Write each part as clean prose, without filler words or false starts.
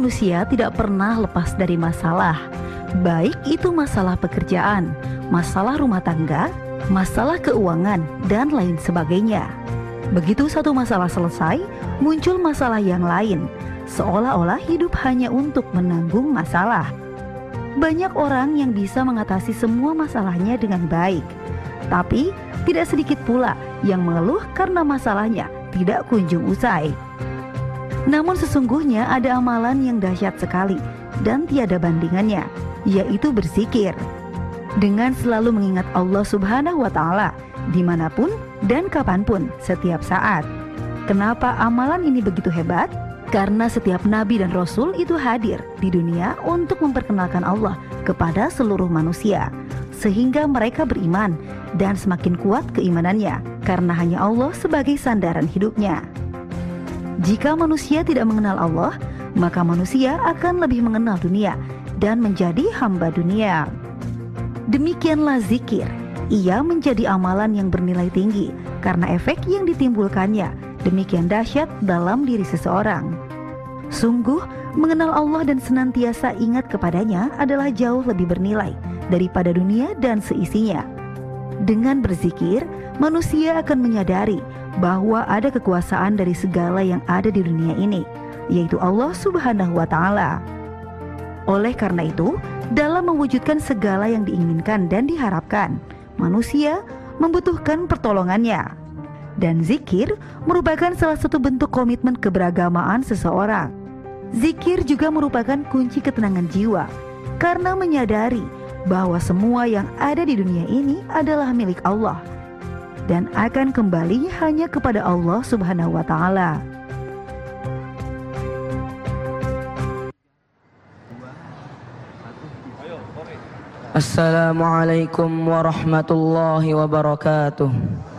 manusia tidak pernah lepas dari masalah, baik itu masalah pekerjaan, masalah rumah tangga, masalah keuangan, dan lain sebagainya. Begitu satu masalah selesai, muncul masalah yang lain, seolah-olah hidup hanya untuk menanggung masalah. Banyak orang yang bisa mengatasi semua masalahnya dengan baik, tapi tidak sedikit pula yang mengeluh karena masalahnya tidak kunjung usai. Namun sesungguhnya ada amalan yang dahsyat sekali dan tiada bandingannya, yaitu berzikir. Dengan selalu mengingat Allah Subhanahu wa Ta'ala dimanapun dan kapanpun, setiap saat. Kenapa amalan ini begitu hebat? Karena setiap nabi dan rasul itu hadir di dunia untuk memperkenalkan Allah kepada seluruh manusia, sehingga mereka beriman dan semakin kuat keimanannya karena hanya Allah sebagai sandaran hidupnya. Jika manusia tidak mengenal Allah, maka manusia akan lebih mengenal dunia dan menjadi hamba dunia. Demikianlah zikir. Ia menjadi amalan yang bernilai tinggi karena efek yang ditimbulkannya demikian dahsyat dalam diri seseorang. Sungguh, mengenal Allah dan senantiasa ingat kepadanya adalah jauh lebih bernilai daripada dunia dan seisinya. Dengan berzikir, manusia akan menyadari bahwa ada kekuasaan dari segala yang ada di dunia ini, yaitu Allah Subhanahu wa Ta'ala. Oleh karena itu, dalam mewujudkan segala yang diinginkan dan diharapkan, manusia membutuhkan pertolongannya. Dan zikir merupakan salah satu bentuk komitmen keberagamaan seseorang. Zikir juga merupakan kunci ketenangan jiwa, karena menyadari bahwa semua yang ada di dunia ini adalah milik Allah dan akan kembali hanya kepada Allah Subhanahu wa Ta'ala. Assalamualaikum warahmatullahi wabarakatuh.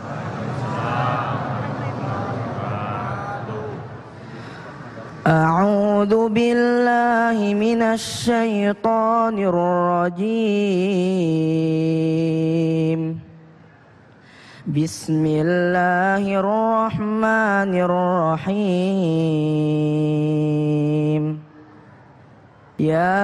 A'udzu billahi minasy syaithanir rajim. Bismillahirrahmanirrahim. Ya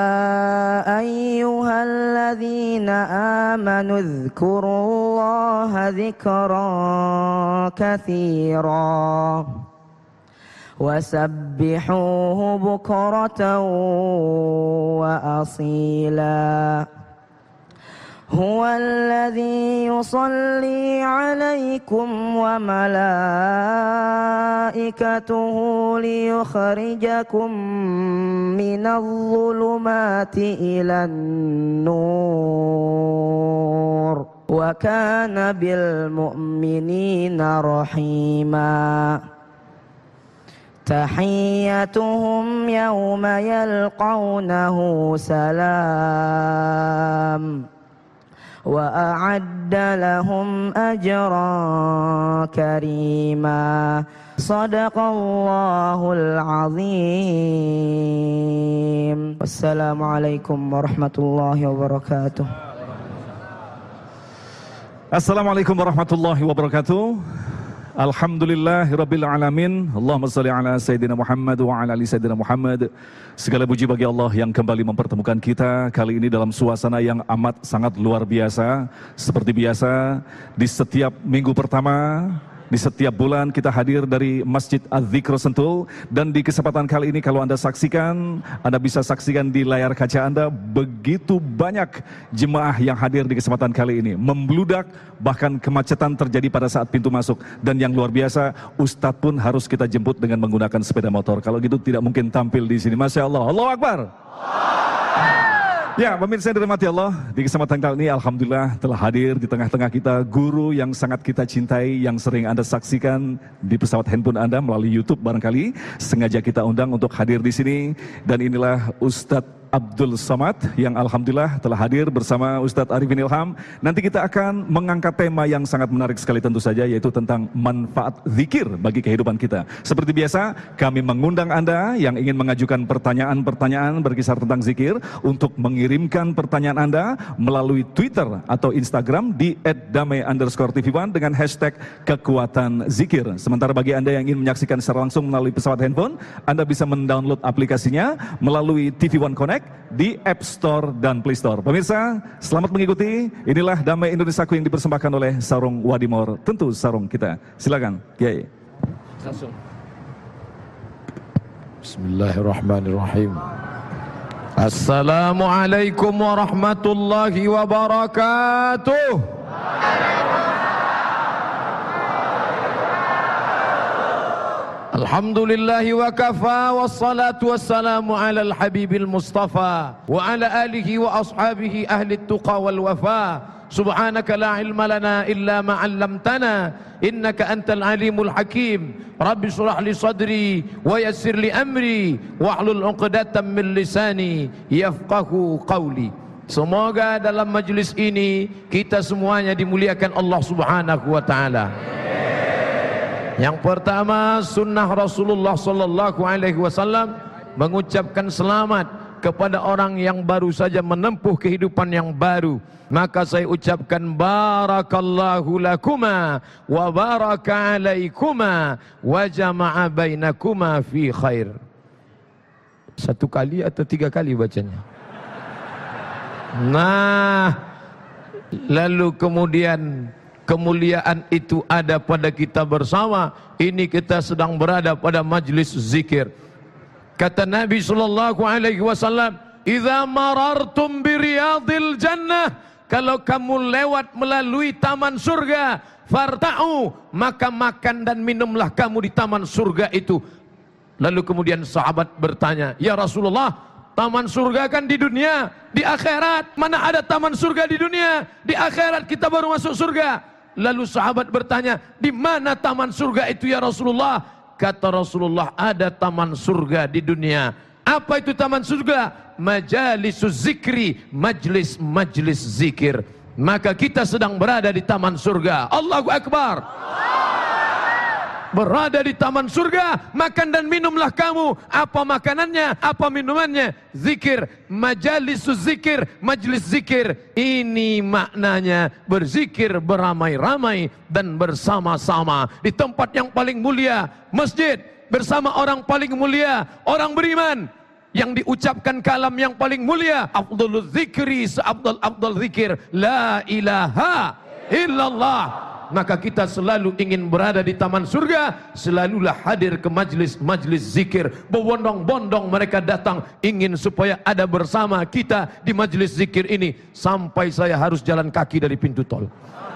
ayyuhalladzina amanu dzkurullaha dzikran katsira wasabbihuhu bukratan wa asila. Huwallazi yusalli 'alaikum wa malaikatuhu liyukhrijakum minadh-dhulumati ilan nur wa kana bil mu'minina rahima. Tahiyyatuhum yawma yalqawnahu salam wa a'adda lahum ajran karima. Sadaqallahul azim. Wassalamualaikum warahmatullahi wabarakatuh. Assalamualaikum warahmatullahi wabarakatuh. Alhamdulillahirabbil alamin. Allahumma shalli ala sayyidina Muhammad wa ala ali sayyidina Muhammad. Segala puji bagi Allah yang kembali mempertemukan kita kali ini dalam suasana yang amat sangat luar biasa. Seperti biasa di setiap minggu pertama, di setiap bulan kita hadir dari Masjid Az-Dzikr Sentul. Dan di kesempatan kali ini kalau Anda saksikan, Anda bisa saksikan di layar kaca Anda, begitu banyak jemaah yang hadir di kesempatan kali ini. Membludak, bahkan kemacetan terjadi pada saat pintu masuk. Dan yang luar biasa, Ustadz pun harus kita jemput dengan menggunakan sepeda motor. Kalau gitu tidak mungkin tampil di sini. Masya Allah. Allahu Akbar. Ya, pemirsa yang dirahmati Allah, di kesempatan kali ini Alhamdulillah telah hadir di tengah-tengah kita guru yang sangat kita cintai, yang sering Anda saksikan di pesawat handphone Anda melalui YouTube barangkali. Sengaja kita undang untuk hadir di sini, dan inilah Ustadz Abdul Somad yang alhamdulillah telah hadir bersama Ustadz Arifin Ilham. Nanti kita akan mengangkat tema yang sangat menarik sekali tentu saja, yaitu tentang manfaat zikir bagi kehidupan kita. Seperti biasa, kami mengundang Anda yang ingin mengajukan pertanyaan-pertanyaan berkisar tentang zikir untuk mengirimkan pertanyaan Anda melalui Twitter atau Instagram di @damai_tv1 dengan hashtag kekuatan zikir. Sementara bagi Anda yang ingin menyaksikan secara langsung melalui pesawat handphone, Anda bisa mendownload aplikasinya melalui TV One Connect di App Store dan Play Store. Pemirsa, selamat mengikuti. Inilah Damai Indonesiaku yang dipersembahkan oleh Sarung Wadimor. Tentu sarung kita. Silakan, Kiai. Langsung. Bismillahirrahmanirrahim. Assalamualaikum warahmatullahi wabarakatuh. Alhamdulillahi wa kafa, wassalatu wassalamu ala al-habibil mustafa wa ala alihi wa ashabihi ahli tuqa wal wafa. Subhanaka la ilma lana illa ma 'allamtana innaka antal alimul hakim. Rabbi shrah li sadri wa yassir li amri wahlul 'uqdatam min lisani yafqahu qawli. Semoga dalam majlis ini kita semuanya dimuliakan Allah Subhanahu wa taala. Yang pertama, sunnah Rasulullah sallallahu alaihi wasallam mengucapkan selamat kepada orang yang baru saja menempuh kehidupan yang baru. Maka saya ucapkan barakallahu lakuma wa baraka alaikuma wa jama'a bainakuma fi khair. Satu kali atau tiga kali bacanya? Nah, lalu kemudian kemuliaan itu ada pada kita bersama. Ini kita sedang berada pada majlis zikir. Kata Nabi sallallahu alaihi wasallam, "Idza marartum bi riyadil jannah," kalau kamu lewat melalui taman surga, farta'u, maka makan dan minumlah kamu di taman surga itu. Lalu kemudian sahabat bertanya, "Ya Rasulullah, taman surga kan di dunia, di akhirat mana ada taman surga di dunia? Di akhirat kita baru masuk surga." Lalu sahabat bertanya, "Di mana taman surga itu ya Rasulullah?" Kata Rasulullah, "Ada taman surga di dunia." Apa itu taman surga? Majalisus zikri, majlis-majlis zikir. Maka kita sedang berada di taman surga. Allahu Akbar. Berada di taman surga, makan dan minumlah kamu. Apa makanannya? Apa minumannya? Zikir. Majalisus zikir, majlis zikir. Ini maknanya berzikir beramai-ramai dan bersama-sama di tempat yang paling mulia, masjid, bersama orang paling mulia, orang beriman, yang diucapkan kalam yang paling mulia. Afdalul zikri, seafdal zikir, la ilaha illallah. Maka kita selalu ingin berada di taman surga, selalulah hadir ke majlis-majlis zikir. Berbondong-bondong mereka datang ingin supaya ada bersama kita di majlis zikir ini. Sampai saya harus jalan kaki dari pintu tol.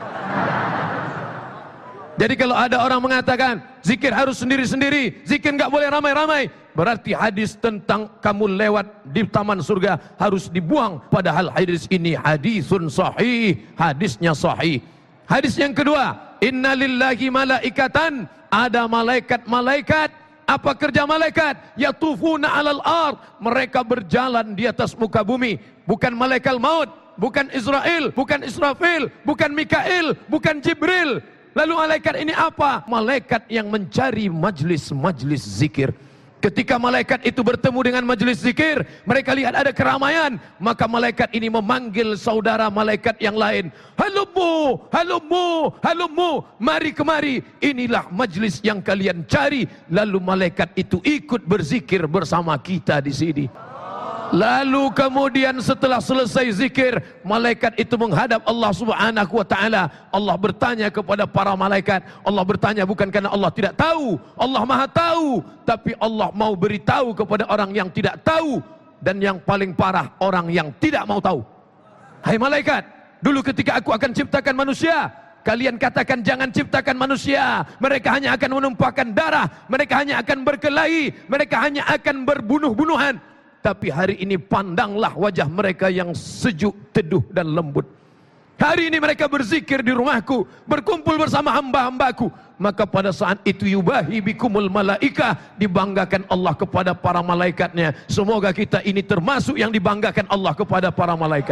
Jadi kalau ada orang mengatakan zikir harus sendiri-sendiri, zikir nggak boleh ramai-ramai, berarti hadis tentang kamu lewat di taman surga harus dibuang. Padahal hadis ini hadisun sahih, hadisnya sahih. Hadis yang kedua, inna lillahi malaikatan, ada malaikat-malaikat. Apa kerja malaikat? Yatufuna alal ard, mereka berjalan di atas muka bumi. Bukan malaikat maut, bukan Israel, bukan Israfil, bukan Mikail, bukan Jibril. Lalu malaikat ini apa? Malaikat yang mencari majlis-majlis zikir. Ketika malaikat itu bertemu dengan majlis zikir, mereka lihat ada keramaian, maka malaikat ini memanggil saudara malaikat yang lain. Halummu, halummu, halummu, mari kemari, inilah majlis yang kalian cari. Lalu malaikat itu ikut berzikir bersama kita di sini. Lalu kemudian setelah selesai zikir, malaikat itu menghadap Allah Subhanahu wa taala. Allah bertanya kepada para malaikat. Allah bertanya bukan karena Allah tidak tahu, Allah Maha tahu, tapi Allah mau beritahu kepada orang yang tidak tahu, dan yang paling parah orang yang tidak mau tahu. Hai malaikat, dulu ketika aku akan ciptakan manusia, kalian katakan jangan ciptakan manusia, mereka hanya akan menumpahkan darah, mereka hanya akan berkelahi, mereka hanya akan berbunuh-bunuhan. Tapi hari ini pandanglah wajah mereka yang sejuk, teduh dan lembut. Hari ini mereka berzikir di rumahku, berkumpul bersama hamba-hambaku. Maka pada saat itu yubahi bikumul malaikah, dibanggakan Allah kepada para malaikatnya. Semoga kita ini termasuk yang dibanggakan Allah kepada para malaikat.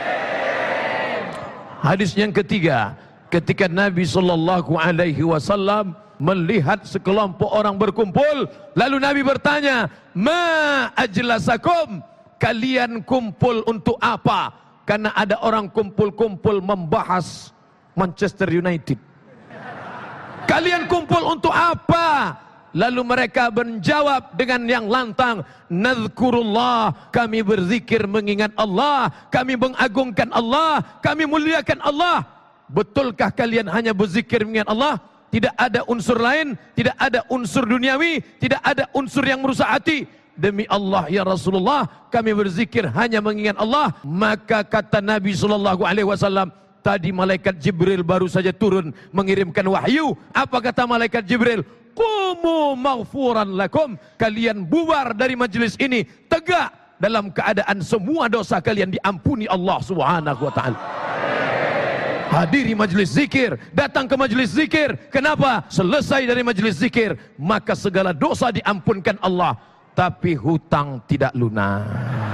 Hadis yang ketiga, ketika Nabi SAW melihat sekelompok orang berkumpul, lalu Nabi bertanya, ma ajlasakum, kalian kumpul untuk apa? Karena ada orang kumpul-kumpul membahas Manchester United. Kalian kumpul untuk apa? Lalu mereka menjawab dengan yang lantang, Nadhkurullah, kami berzikir mengingat Allah, kami mengagungkan Allah, kami muliakan Allah. Betulkah kalian hanya berzikir mengingat Allah? Tidak ada unsur lain, tidak ada unsur duniawi, tidak ada unsur yang merusak hati. Demi Allah ya Rasulullah, kami berzikir hanya mengingat Allah. Maka kata Nabi SAW, tadi malaikat Jibril baru saja turun mengirimkan wahyu. Apa kata malaikat Jibril? Qumu maghfuran lakum, kalian bubar dari majlis ini tegak dalam keadaan semua dosa kalian diampuni Allah Subhanahu wa taala. Hadiri majlis zikir, datang ke majlis zikir. Kenapa? Selesai dari majlis zikir, maka segala dosa diampunkan Allah, tapi hutang tidak lunas.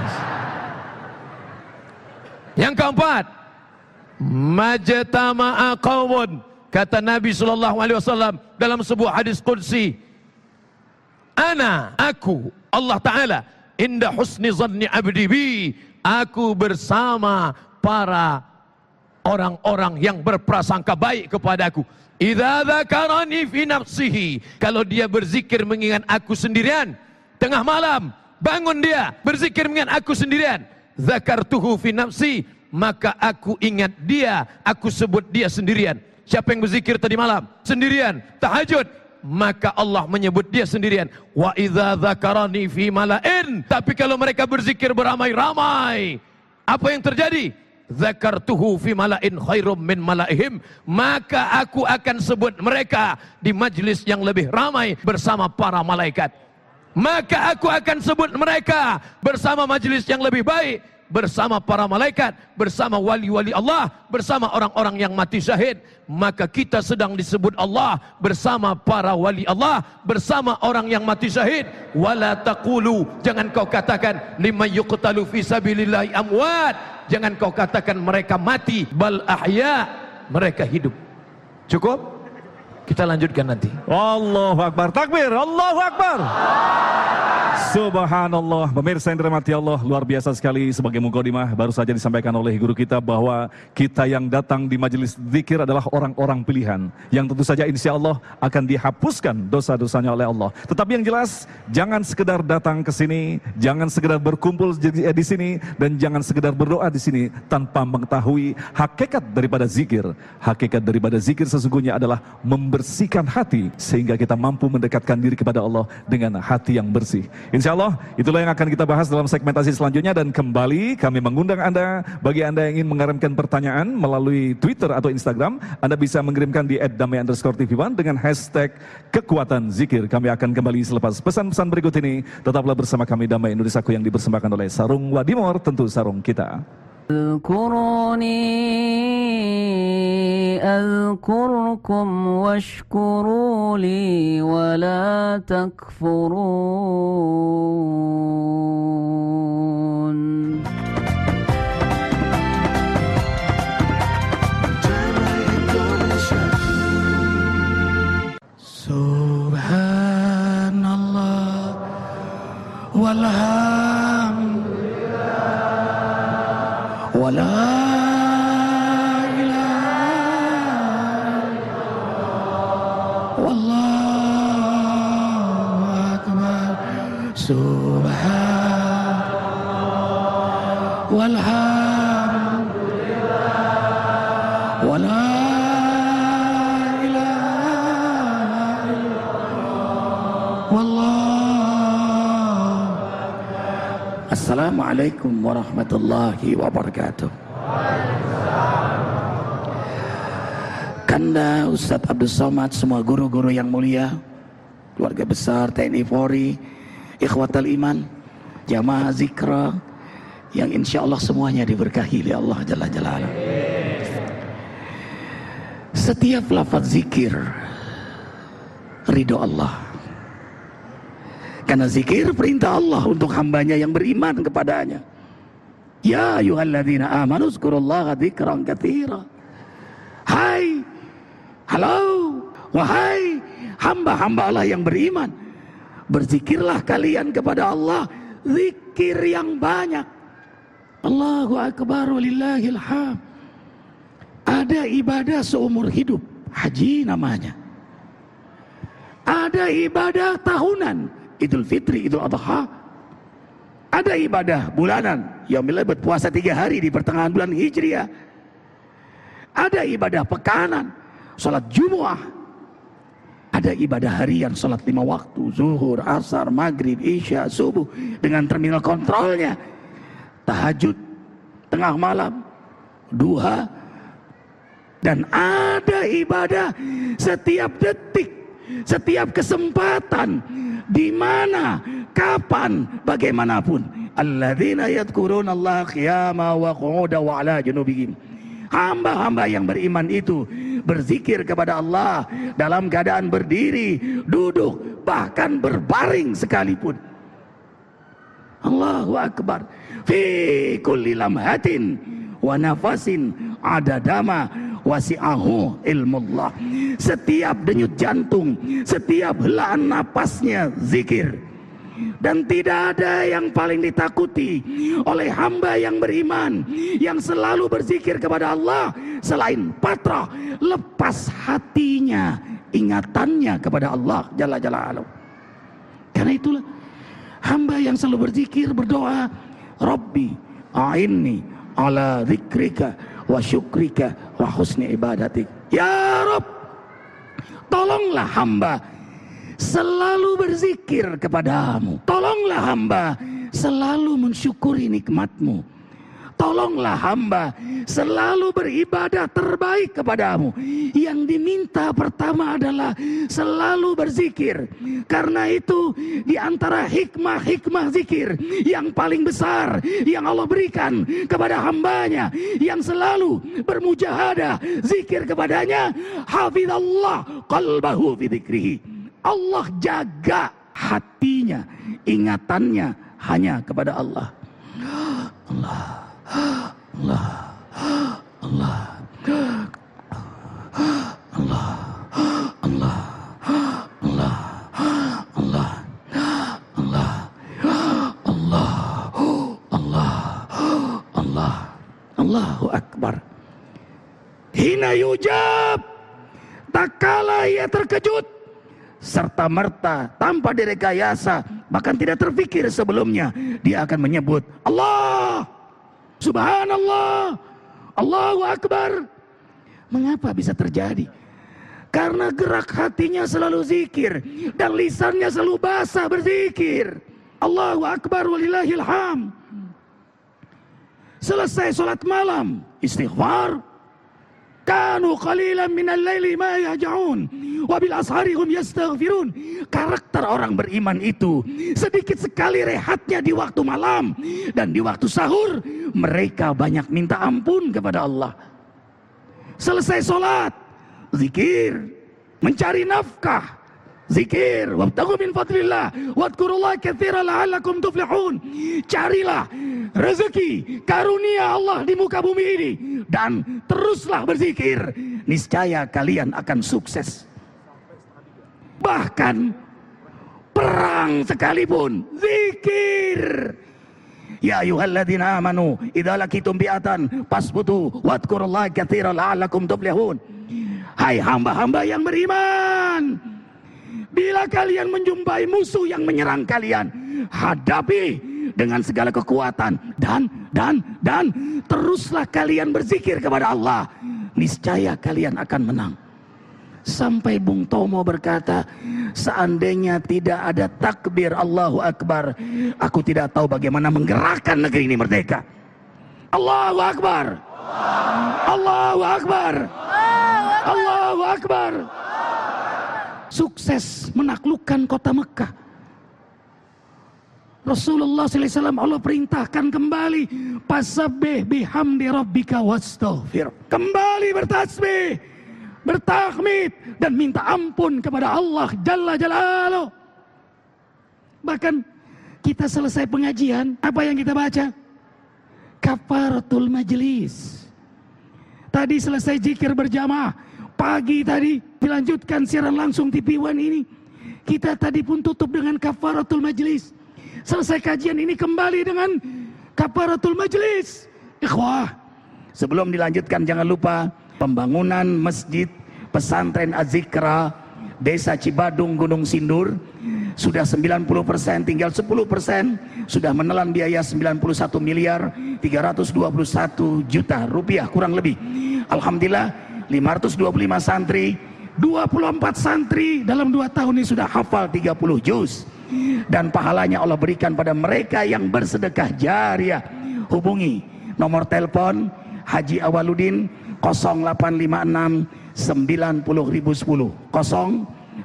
Yang keempat, majtama'a qaumun, kata Nabi SAW dalam sebuah hadis qudsi, aku Allah Ta'ala inda husni zanni abdi bi, aku bersama para orang-orang yang berprasangka baik kepadaku. Idza dzakarani fi nafsihi, kalau dia berzikir mengingat aku sendirian, tengah malam bangun dia berzikir mengingat aku sendirian, dzakartuhu fi nafsi, maka aku ingat dia, aku sebut dia sendirian. Siapa yang berzikir tadi malam? Sendirian, tahajud, maka Allah menyebut dia sendirian. Wa idza dzakarani fi mala'in, tapi kalau mereka berzikir beramai-ramai, apa yang terjadi? Dzakartuhu fi mala'in khairum min mala'ihim, maka aku akan sebut mereka di majlis yang lebih ramai bersama para malaikat. Maka aku akan sebut mereka bersama majlis yang lebih baik, bersama para malaikat, bersama wali-wali Allah, bersama orang-orang yang mati syahid. Maka kita sedang disebut Allah bersama para wali Allah, bersama orang yang mati syahid. Wala taqulu, jangan kau katakan liman yuqtalu fi sabilillahi amwat, jangan kau katakan mereka mati, bal ahya, mereka hidup. Cukup? Kita lanjutkan nanti. Allahu Akbar, takbir, Allahu Akbar. Subhanallah. Pemirsa yang dirahmati Allah, luar biasa sekali. Sebagai mukadimah baru saja disampaikan oleh guru kita bahwa kita yang datang di majelis zikir adalah orang-orang pilihan yang tentu saja insya Allah akan dihapuskan dosa-dosanya oleh Allah. Tetapi yang jelas, jangan sekedar datang ke sini, jangan sekedar berkumpul di sini, dan jangan sekedar berdoa di sini tanpa mengetahui hakikat daripada zikir. Hakikat daripada zikir sesungguhnya adalah membersihkan hati sehingga kita mampu mendekatkan diri kepada Allah dengan hati yang bersih. Insya Allah itulah yang akan kita bahas dalam segmentasi selanjutnya. Dan kembali kami mengundang Anda, bagi Anda yang ingin mengirimkan pertanyaan melalui Twitter atau Instagram, Anda bisa mengirimkan di @damai_tv1 dengan hashtag kekuatan zikir. Kami akan kembali selepas pesan-pesan berikut ini. Tetaplah bersama kami, Damai Indonesiaku, yang dipersembahkan oleh Sarung Wadimor, tentu sarung kita. اذكروني أذكركم واشكروا لي ولا تكفرون. Subhanallah walhamdulillah wala ilaha illallah wallahu akbar. Subhanallah walhamdulillah wala ilaha illallah wallahu. Assalamualaikum warahmatullahi wabarakatuh. Kanda Ustadz Abdul Somad, semua guru-guru yang mulia, keluarga besar TNI Polri, ikhwatal iman, jamaah zikra yang insya Allah semuanya diberkahi oleh Allah Jalla Jalaluhu. Setiap lafaz zikir ridho Allah. Karena zikir perintah Allah untuk hambanya yang beriman kepadanya. Ya ayyuhalladzina amanu zkurullaha dzikran katsira. Hai, halo, wahai hamba-hamba Allah yang beriman, berzikirlah kalian kepada Allah zikir yang banyak. Allahu akbar walillahil hamd. Ada ibadah seumur hidup, haji namanya. Ada ibadah tahunan, Idul Fitri, Idul Adha. Ada ibadah bulanan, yaumil berpuasa 3 hari di pertengahan bulan Hijriah. Ada ibadah pekanan, salat Jumu'ah. Ada ibadah harian, salat 5 waktu, zuhur, asar, maghrib, isya, subuh, dengan terminal kontrolnya. Tahajud, tengah malam, duha. Dan ada ibadah setiap detik, setiap kesempatan, di mana, kapan, bagaimanapun. Alladzina yadhkurunallaha qiyaman wa qu'udan wa 'ala junubihim. Hamba-hamba yang beriman itu berzikir kepada Allah dalam keadaan berdiri, duduk, bahkan berbaring sekalipun. Allahu akbar. Fi kulli lamhatin wa nafasin adadama wasi'ahu ilmullah. Setiap denyut jantung, setiap helaan napasnya zikir. Dan tidak ada yang paling ditakuti oleh hamba yang beriman, yang selalu berzikir kepada Allah, selain patra lepas hatinya, ingatannya kepada Allah Jalla Jalaluhu. Karena itulah hamba yang selalu berzikir, berdoa, Rabbi a'inni ala zikrika wa syukrika wa husni ibadatik. Ya Rabb, tolonglah hamba selalu berzikir kepadamu. Tolonglah hamba selalu mensyukuri nikmatmu. Tolonglah hamba selalu beribadah terbaik kepadamu. Yang diminta pertama adalah selalu berzikir. Karena itu di antara hikmah-hikmah zikir yang paling besar yang Allah berikan kepada hambanya yang selalu bermujahadah zikir kepadanya, hafizallah qalbahu fi dzikrihi. Allah jaga hatinya, ingatannya hanya kepada Allah. Allah, Allah, Allah, Allah, Allah, Allah, Allah, Allah, Allah, Allah, Allah, Allahu Akbar. Hina yujab, tak kala ia terkejut, serta merta tanpa direkayasa, bahkan tidak terfikir sebelumnya, dia akan menyebut Allah, Subhanallah, Allahu Akbar. Mengapa bisa terjadi? Karena gerak hatinya selalu zikir dan lisannya selalu basah berzikir. Allahu Akbar walillahil hamd. Selesai sholat malam, istighfar. Kanu qalilan minal laili ma yahja'un wa bil ashari hum yastaghfirun. Karakter orang beriman itu sedikit sekali rehatnya di waktu malam, dan di waktu sahur mereka banyak minta ampun kepada Allah. Selesai sholat, zikir. Mencari nafkah, zikir. Wabtaghu min fadlillah wadhkurullaha katsiran la'allakum tuflihun. Carilah rezeki, karunia Allah di muka bumi ini, dan teruslah berzikir, niscaya kalian akan sukses. Bahkan perang sekalipun zikir. Ya ayyuhalladzina amanu idza laqitum bi'atan fasbutu wadhkurullaha katsiran la'allakum tuflihun. Hai hamba-hamba yang beriman, bila kalian menjumpai musuh yang menyerang kalian, hadapi dengan segala kekuatan dan teruslah kalian berzikir kepada Allah, niscaya kalian akan menang. Sampai Bung Tomo berkata, seandainya tidak ada takbir Allahu Akbar, aku tidak tahu bagaimana menggerakkan negeri ini merdeka. Allahu Akbar, Allahu Akbar, Allahu Akbar. Sukses menaklukkan kota Mekah. Rasulullah SAW Allah perintahkan kembali, fasabbih bihamdi rabbika wastaghfir. Kembali bertasbih, bertahmid dan minta ampun kepada Allah Jalla Jalaluh. Bahkan kita selesai pengajian, apa yang kita baca? Kafaratul majlis. Tadi selesai zikir berjamaah, pagi tadi dilanjutkan siaran langsung TV One ini. Kita tadi pun tutup dengan kafaratul majlis. Selesai kajian ini kembali dengan kafaratul majlis. Ikhwah, sebelum dilanjutkan jangan lupa pembangunan masjid pesantren Az-Zikra Desa Cibadung Gunung Sindur sudah 90%, tinggal 10% sudah menelan biaya 91 miliar 321 juta rupiah kurang lebih. Alhamdulillah 525 santri, 24 santri dalam 2 tahun ini sudah hafal 30 juz. Dan pahalanya Allah berikan pada mereka yang bersedekah jariah. Hubungi nomor telepon Haji Awaludin 0856 90.010 0856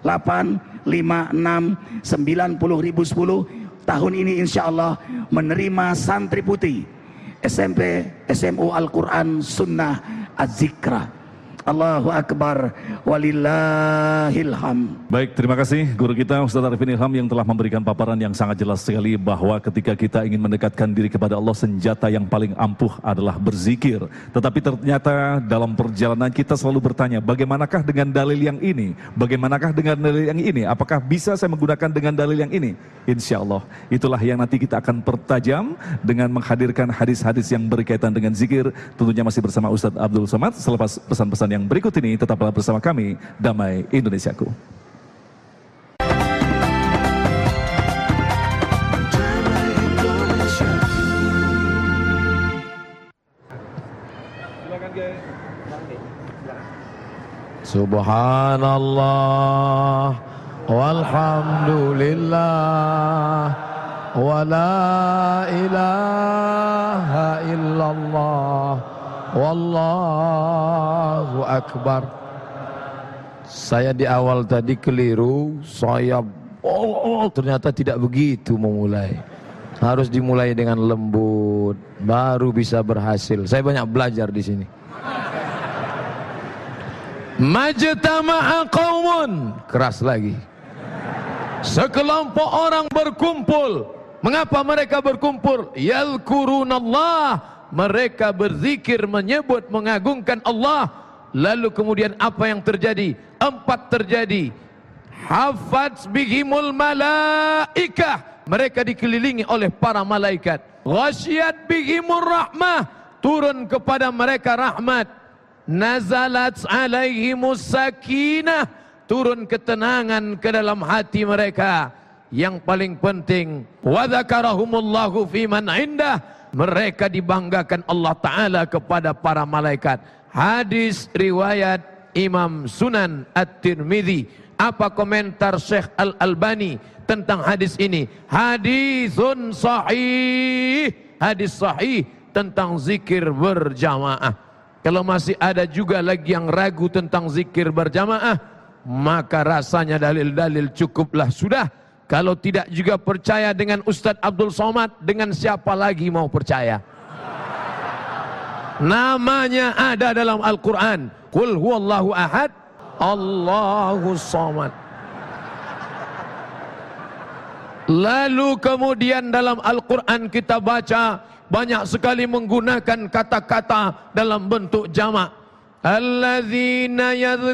90.010. Tahun ini insya Allah menerima santri putih SMP SMU Al-Quran Sunnah Az-Zikra. Allahu Akbar walillahil hamd. Baik, terima kasih guru kita Ustaz Arifin Ilham yang telah memberikan paparan yang sangat jelas sekali bahwa ketika kita ingin mendekatkan diri kepada Allah, senjata yang paling ampuh adalah berzikir. Tetapi ternyata dalam perjalanan kita selalu bertanya, bagaimanakah dengan dalil yang ini? Bagaimanakah dengan dalil yang ini? Apakah bisa saya menggunakan dengan dalil yang ini? Insya Allah itulah yang nanti kita akan pertajam dengan menghadirkan hadis-hadis yang berkaitan dengan zikir. Tentunya masih bersama Ustaz Abdul Somad selepas pesan-pesan yang berikut ini. Tetaplah bersama kami, Damai Indonesiaku. Subhanallah walhamdulillah wa la ilaha illallah wallahu akbar. Saya di awal tadi keliru, saya ternyata tidak begitu memulai. Harus dimulai dengan lembut, baru bisa berhasil. Saya banyak belajar di sini. Majtama'a qaumun, keras lagi. Sekelompok orang berkumpul. Mengapa mereka berkumpul? Yadhkurunallah, mereka berzikir, menyebut, mengagungkan Allah. Lalu kemudian apa yang terjadi? 4 terjadi. Hafaz bihimul malaikah, mereka dikelilingi oleh para malaikat. Ghasyiyat bihimur rahmah, turun kepada mereka rahmat. Nazalat alaihimus sakinah, turun ketenangan ke dalam hati mereka. Yang paling penting, wa dzakarahumullahu fiman indah, mereka dibanggakan Allah Ta'ala kepada para malaikat. Hadis riwayat Imam Sunan At-Tirmidzi. Apa komentar Syekh Al-Albani tentang hadis ini? Hadisun sahih, hadis sahih tentang zikir berjamaah. Kalau masih ada juga lagi yang ragu tentang zikir berjamaah, maka rasanya dalil-dalil cukuplah sudah. Kalau tidak juga percaya dengan Ustadz Abdul Somad, dengan siapa lagi mau percaya? Namanya ada dalam Al-Quran. Qul huwallahu ahad, Allahus samad. Lalu kemudian dalam Al-Quran kita baca banyak sekali menggunakan kata-kata dalam bentuk jamak. Alladzina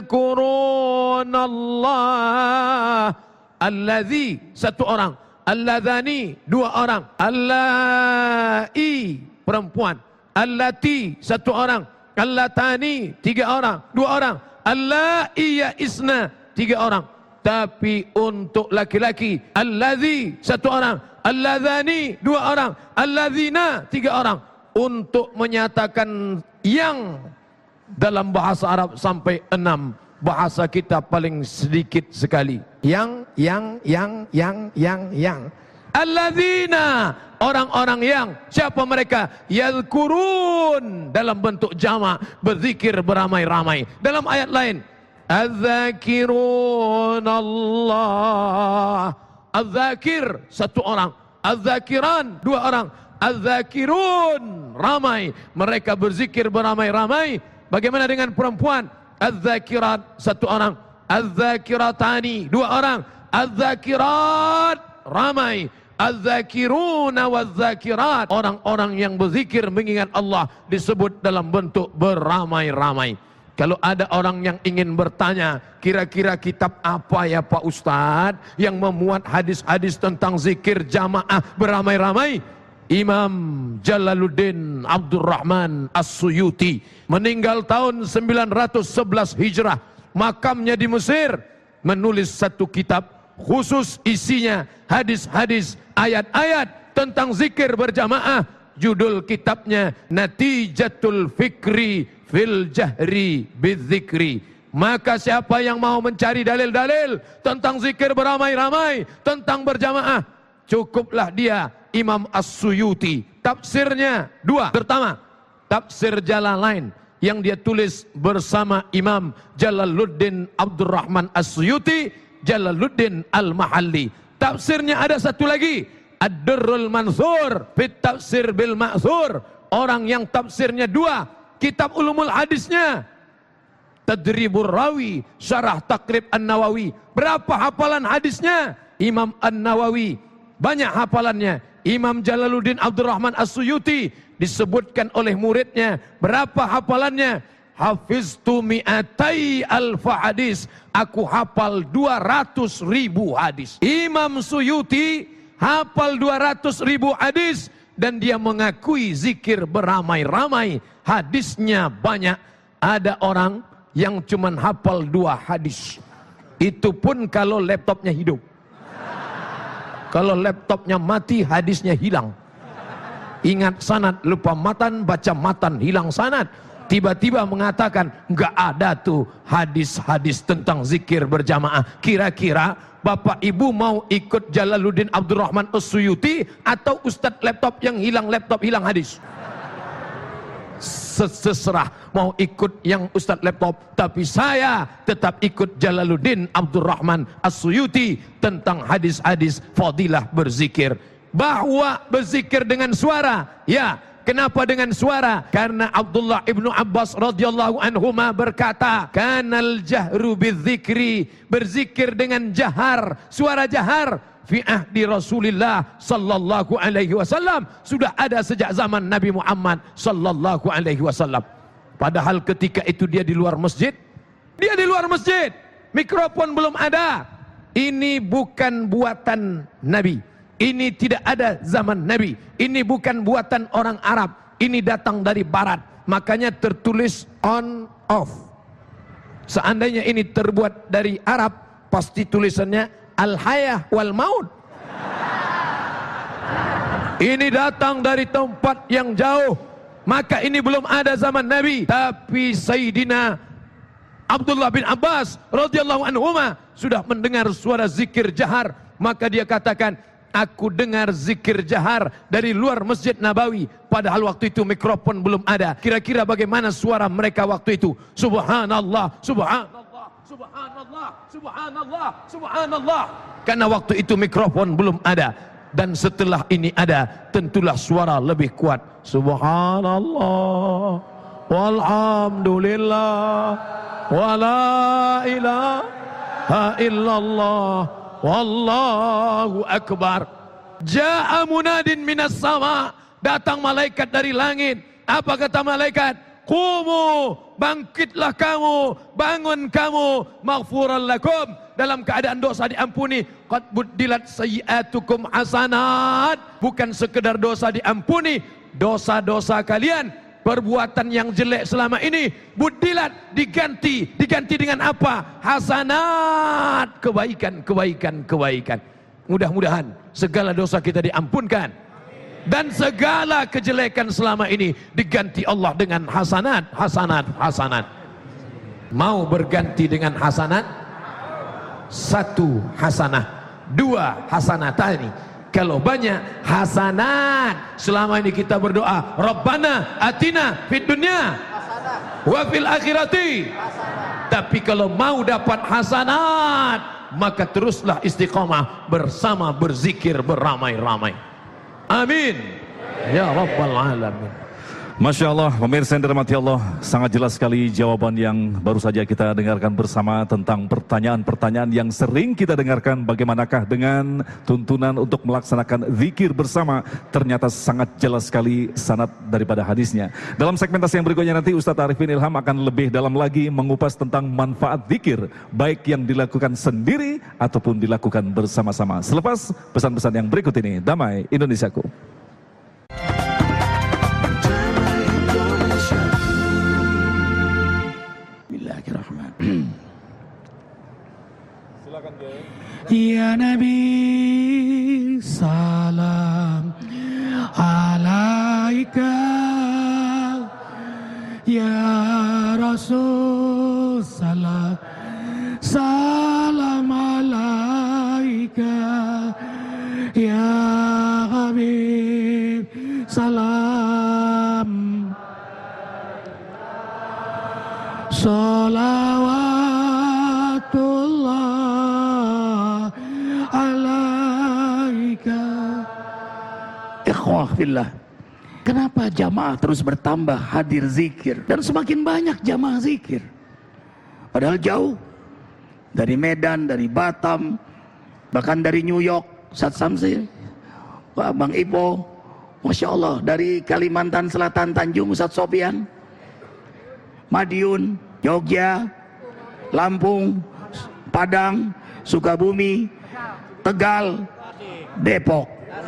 yadhkurunallah. Alladzi, 1 orang. Alladzani, 2 orang. Allai, perempuan. Allati, 1 orang. Allatani, 3 orang. 2 orang. Allai ya isna, 3 orang. Tapi untuk laki-laki, alladzi, 1 orang. Alladzani, 2 orang. Alladzina, 3 orang. Untuk menyatakan yang dalam bahasa Arab sampai 6. Bahasa kita paling sedikit sekali. Yang. Alladzina, orang-orang yang. Siapa mereka? Yadhkurun, dalam bentuk jamak, berzikir beramai-ramai. Dalam ayat lain, Adzakirun Allah. Adzakir, 1 orang. Adzakiran, 2 orang. Adzakirun, ramai. Mereka berzikir beramai-ramai. Bagaimana dengan perempuan? Az-zakirat, satu orang. Az-zakiratani, dua orang. Az-zakirat, ramai. Az-zakiruna waz-zakirat, orang-orang yang berzikir mengingat Allah disebut dalam bentuk beramai-ramai. Kalau ada orang yang ingin bertanya, kira-kira kitab apa ya Pak Ustadz yang memuat hadis-hadis tentang zikir jamaah beramai-ramai? Imam Jalaluddin Abdurrahman As-Suyuti meninggal tahun 911 Hijrah, makamnya di Mesir, menulis satu kitab khusus isinya hadis-hadis, ayat-ayat tentang zikir berjamaah. Judul kitabnya Natijatul Fikri fil Jahri Bidzikri. Maka siapa yang mau mencari dalil-dalil tentang zikir beramai-ramai, tentang berjamaah, cukuplah dia Imam As-Suyuti. Tafsirnya dua. Pertama, tafsir Jalalain yang dia tulis bersama Imam Jalaluddin Abdurrahman As-Suyuti, Jalaluddin Al-Mahalli. Tafsirnya ada satu lagi, Ad-Durrul Mansur fit Tafsir bil Ma'thur. Orang yang tafsirnya dua. Kitab ulumul hadisnya Tadribur Rawi, Syarah Takrib An-Nawawi. Berapa hafalan hadisnya Imam An-Nawawi? Banyak hafalannya. Imam Jalaluddin Abdurrahman As-Suyuti disebutkan oleh muridnya, berapa hafalannya? Hafiztu mi'atai alfa hadis, aku hafal 200.000 hadis. Imam Suyuti hafal 200.000 hadis dan dia mengakui zikir beramai-ramai, hadisnya banyak. Ada orang yang cuman hafal 2 hadis, itu pun kalau laptopnya hidup. Kalau laptopnya mati, hadisnya hilang. Ingat sanad, lupa matan, baca matan, hilang sanad. Tiba-tiba mengatakan, enggak ada tuh hadis-hadis tentang zikir berjamaah. Kira-kira Bapak Ibu mau ikut Jalaluddin Abdurrahman As-Suyuti atau Ustadz laptop yang hilang laptop, hilang hadis? Seserah mau ikut yang Ustadz laptop, tapi saya tetap ikut Jalaluddin Abdurrahman As-Suyuti tentang hadis-hadis fadilah berzikir. Bahwa berzikir dengan suara, ya. Kenapa dengan suara? Karena Abdullah ibnu Abbas radhiyallahu anhuma berkata, kanal jahru bidzikri, berzikir dengan jahar, suara jahar, fi ahdi Rasulillah sallallahu alaihi wasallam, sudah ada sejak zaman Nabi Muhammad sallallahu alaihi wasallam. Padahal ketika itu dia di luar masjid, mikrofon belum ada. Ini bukan buatan Nabi. Ini tidak ada zaman Nabi. Ini bukan buatan orang Arab. Ini datang dari Barat. Makanya tertulis on off. Seandainya ini terbuat dari Arab, pasti tulisannya al-hayah wal maut. Ini datang dari tempat yang jauh. Maka ini belum ada zaman Nabi. Tapi Sayyidina Abdullah bin Abbas radhiyallahu anhuma sudah mendengar suara zikir jahar. Maka dia katakan, aku dengar zikir jahar dari luar Masjid Nabawi. Padahal waktu itu mikrofon belum ada. Kira-kira bagaimana suara mereka waktu itu? Subhanallah, subhanallah, subhanallah, subhanallah, subhanallah. Karena waktu itu mikrofon belum ada. Dan setelah ini ada, tentulah suara lebih kuat. Subhanallah, walhamdulillah, wala ilaha illallah, wallahu akbar. Ja'a munadin minas sama, datang malaikat dari langit. Apa kata malaikat? Qumu, bangkitlah kamu, bangun kamu, maghfuran lakum, dalam keadaan dosa diampuni. Qad buddilat sayyi'atukum hasanat, bukan sekedar dosa diampuni, dosa-dosa kalian, perbuatan yang jelek selama ini buddilat, diganti dengan apa? Hasanat, kebaikan. Mudah-mudahan segala dosa kita diampunkan dan segala kejelekan selama ini diganti Allah dengan hasanat. Mau berganti dengan hasanat? 1 hasanah, 2 hasanatani. Kalau banyak hasanat, selama ini kita berdoa, Rabbana atina fid dunya wa fil akhirati. Tapi kalau mau dapat hasanat, maka teruslah istiqamah bersama berzikir beramai-ramai. Amin ya rabbal alamin. Masya Allah, pemirsa yang dirahmati Allah, sangat jelas sekali jawaban yang baru saja kita dengarkan bersama tentang pertanyaan-pertanyaan yang sering kita dengarkan. Bagaimanakah dengan tuntunan untuk melaksanakan zikir bersama? Ternyata sangat jelas sekali sanad daripada hadisnya. Dalam segmentasi yang berikutnya nanti Ustadz Arifin Ilham akan lebih dalam lagi mengupas tentang manfaat zikir, baik yang dilakukan sendiri ataupun dilakukan bersama-sama. Selepas pesan-pesan yang berikut ini, damai Indonesiaku. Ya Nabi salam alaika, ya Rasul salam alaika, ya Habib salam salawatullah alaika. Ikhwah fillah, kenapa jamaah terus bertambah hadir zikir dan semakin banyak jamaah zikir? Padahal jauh dari Medan, dari Batam, bahkan dari New York, Ustaz Samsi, Pak Bang Ipo, Masya Allah, dari Kalimantan Selatan Tanjung Ustaz Sofian, Madiun, Jogja, Lampung, Padang, Sukabumi, Tegal, Depok.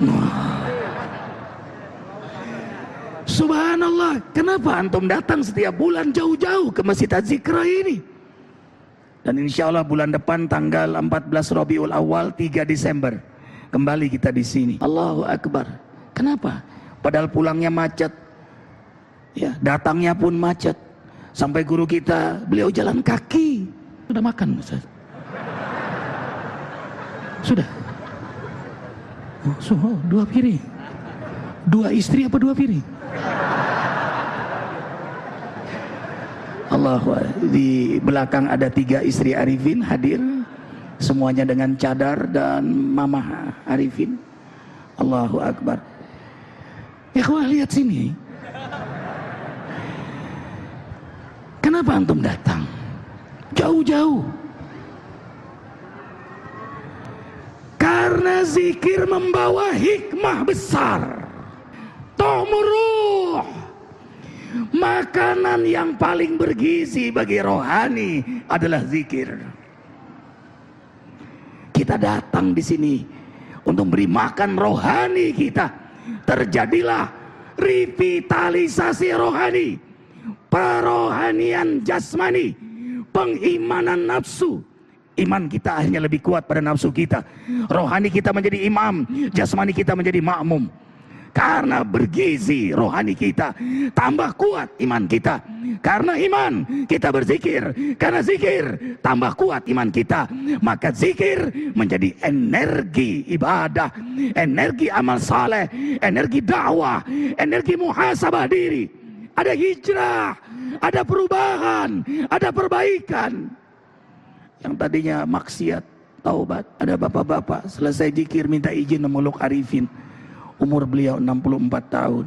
Subhanallah, kenapa antum datang setiap bulan jauh-jauh ke Masjid Az-Zikra ini? Dan insya Allah bulan depan tanggal 14 Rabiul Awal 3 Desember kembali kita di sini. Allahu Akbar. Kenapa? Padahal pulangnya macet, ya, datangnya pun macet. Sampai guru kita, beliau jalan kaki. Sudah makan, Ustaz? Sudah? Oh, 2 piring. 2 istri apa 2 piring? Allah, di belakang ada 3 istri Arifin hadir, semuanya dengan cadar dan Mama Arifin. Allahu Akbar. Ikhwah, lihat sini. Kenapa antum datang jauh-jauh? Karena zikir membawa hikmah besar. Ta'muruh, makanan yang paling bergizi bagi rohani adalah zikir. Kita datang di sini untuk beri makan rohani kita. Terjadilah revitalisasi rohani, perohanian jasmani, pengimanan nafsu. Iman kita akhirnya lebih kuat pada nafsu kita. Rohani kita menjadi imam, jasmani kita menjadi makmum. Karena bergizi rohani kita, tambah kuat iman kita. Karena iman kita berzikir, karena zikir tambah kuat iman kita. Maka zikir menjadi energi ibadah, energi amal saleh, energi dakwah, energi muhasabah diri. Ada hijrah, ada perubahan, ada perbaikan. Yang tadinya maksiat, taubat. Ada bapak-bapak selesai zikir minta izin memeluk Arifin. Umur beliau 64 tahun.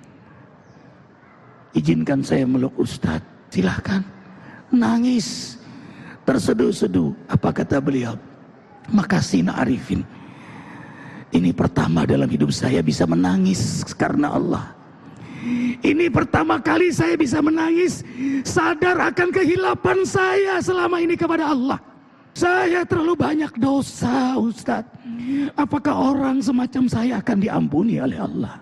Izinkan saya meluk Ustadz. Silahkan. Nangis, terseduh-seduh. Apa kata beliau? Makasih nak Arifin. Ini pertama dalam hidup saya bisa menangis karena Allah. Ini pertama kali saya bisa menangis, sadar akan kehilapan saya selama ini kepada Allah. Saya terlalu banyak dosa, Ustadz. Apakah orang semacam saya akan diampuni oleh Allah?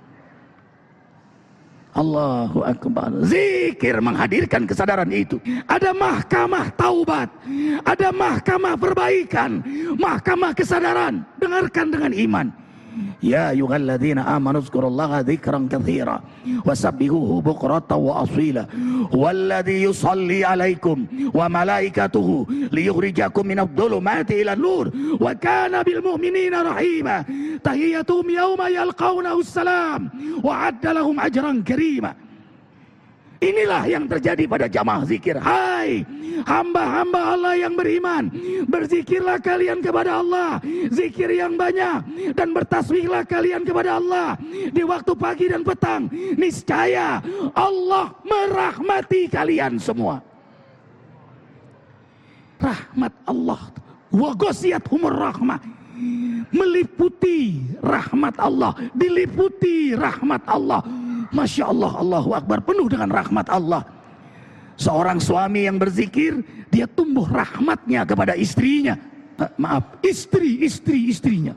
Allahu Akbar. Zikir menghadirkan kesadaran itu. Ada mahkamah taubat, ada mahkamah perbaikan, mahkamah kesadaran. Dengarkan dengan iman. Ya ayyuhalladzina amanu dzkurullaha dzikran katsira wasabbihuhu bukratan wa asila walladzi yusalli 'alaikum wa malaikatuhu liyukhrijakum minadh dhulumati ilan nur wa kana bil mu'minina rahima tahiyyatuhum yawma yalqawnahu assalam wa 'adda lahum ajran karima. Inilah yang terjadi pada jamaah zikir. Hai hamba-hamba Allah yang beriman, berzikirlah kalian kepada Allah, zikir yang banyak, dan bertasbihlah kalian kepada Allah di waktu pagi dan petang. Niscaya Allah merahmati kalian semua. Rahmat Allah, wa ghasiyathumur rahmah, meliputi rahmat Allah, diliputi rahmat Allah. Masya Allah, Allahu Akbar, penuh dengan rahmat Allah. Seorang suami yang berzikir, dia tumbuh rahmatnya kepada istrinya. Istrinya.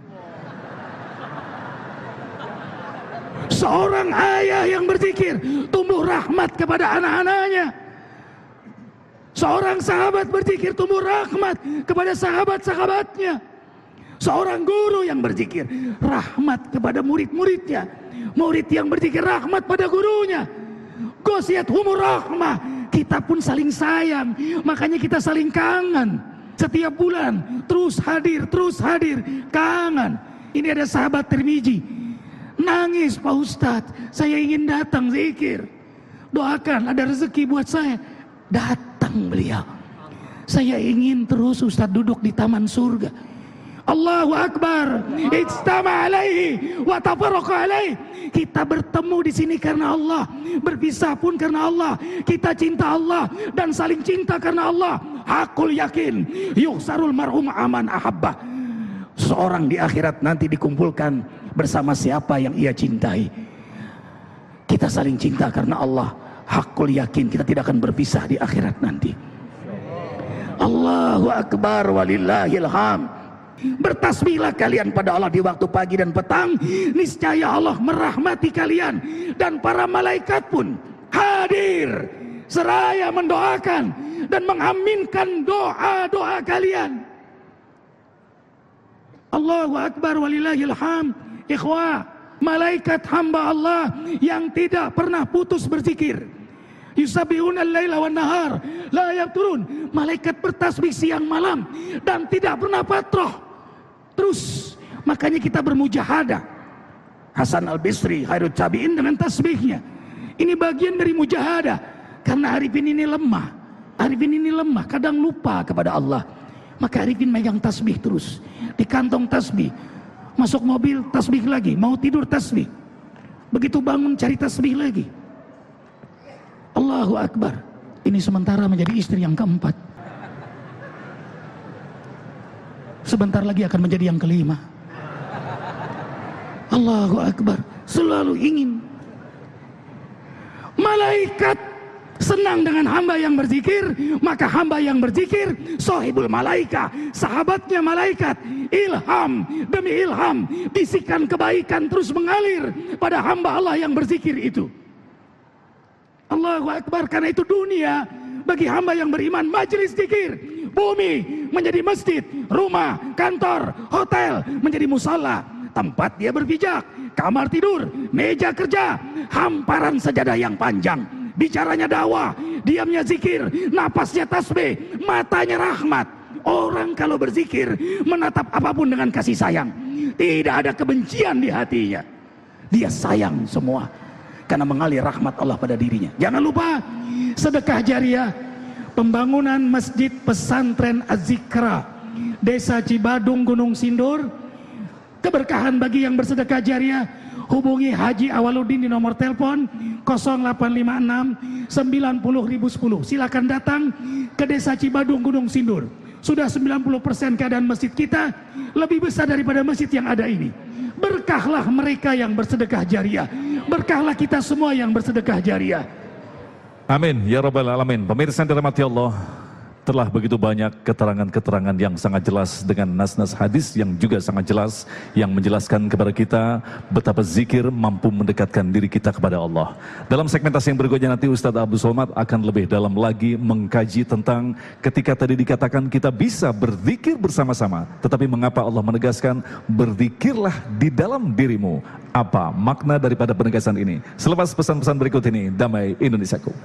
Seorang ayah yang berzikir, tumbuh rahmat kepada anak-anaknya. Seorang sahabat berzikir, tumbuh rahmat kepada sahabat-sahabatnya. Seorang guru yang berzikir, rahmat kepada murid-muridnya. Murid yang berzikir, rahmat pada gurunya. Ghasiyathumur rahmah. Kita pun saling sayang, makanya kita saling kangen. Setiap bulan terus hadir, kangen. Ini ada sahabat Tirmizi, nangis, Pak Ustadz, saya ingin datang zikir, doakan ada rezeki buat saya. Datang beliau, saya ingin terus Ustadz duduk di taman surga. Allahu Akbar, ijtama alaihi wa tafarraqa alaihi. Kita bertemu di sini karena Allah, berpisah pun karena Allah. Kita cinta Allah dan saling cinta karena Allah. Hakul yakin, yuhsarul marhum aman ahabba. Seorang di akhirat nanti dikumpulkan bersama siapa yang ia cintai. Kita saling cinta karena Allah. Hakul yakin kita tidak akan berpisah di akhirat nanti. Allahu Akbar walillahil hamd. Bertasbihlah kalian pada Allah di waktu pagi dan petang, niscaya Allah merahmati kalian, dan para malaikat pun hadir seraya mendoakan dan mengaminkan doa-doa kalian. Allahu Akbar walillahil hamd. Ikhwah, malaikat hamba Allah yang tidak pernah putus berzikir. Yusabbihuna al-laila wan nahar la yafturun. Malaikat bertasbih siang malam dan tidak pernah patroh. Terus makanya kita bermujahadah. Hasan al-Bisri khairut tabi'in dengan tasbihnya. Ini bagian dari mujahadah. Karena Arifin ini lemah. Arifin ini lemah, kadang lupa kepada Allah. Maka Arifin megang tasbih terus. Di kantong tasbih. Masuk mobil tasbih lagi, mau tidur tasbih. Begitu bangun cari tasbih lagi. Allahu Akbar. Ini sementara menjadi istri yang keempat. Sebentar lagi akan menjadi yang kelima. Allahu Akbar. Selalu ingin. Malaikat senang dengan hamba yang berzikir, maka hamba yang berzikir sahibul malaika, sahabatnya malaikat. Ilham demi ilham, bisikan kebaikan terus mengalir pada hamba Allah yang berzikir itu. Allahu Akbar. Karena itu dunia bagi hamba yang beriman majelis zikir. Bumi menjadi masjid, rumah, kantor, hotel menjadi musala, tempat dia berpijak, kamar tidur, meja kerja, hamparan sajadah yang panjang. Bicaranya dakwah, diamnya zikir, napasnya tasbih, matanya rahmat. Orang kalau berzikir menatap apapun dengan kasih sayang. Tidak ada kebencian di hatinya. Dia sayang semua karena mengalir rahmat Allah pada dirinya. Jangan lupa sedekah jariah. Pembangunan Masjid Pesantren Az-Zikra Desa Cibadung Gunung Sindur. Keberkahan bagi yang bersedekah jariah. Hubungi Haji Awaludin di nomor telepon 0856 90.010. Silakan datang ke Desa Cibadung Gunung Sindur. Sudah 90% keadaan masjid kita lebih besar daripada masjid yang ada ini. Berkahlah mereka yang bersedekah jariah. Berkahlah kita semua yang bersedekah jariah. Amin ya rabbal alamin. Pemirsa yang dirahmati Allah, telah begitu banyak keterangan-keterangan yang sangat jelas dengan nas-nas hadis yang juga sangat jelas, yang menjelaskan kepada kita betapa zikir mampu mendekatkan diri kita kepada Allah. Dalam segmentasi yang berikutnya nanti Ustadz Abdul Somad akan lebih dalam lagi mengkaji tentang ketika tadi dikatakan kita bisa berzikir bersama-sama, tetapi mengapa Allah menegaskan berzikirlah di dalam dirimu. Apa makna daripada penegasan ini? Selepas pesan-pesan berikut ini, damai Indonesiaku.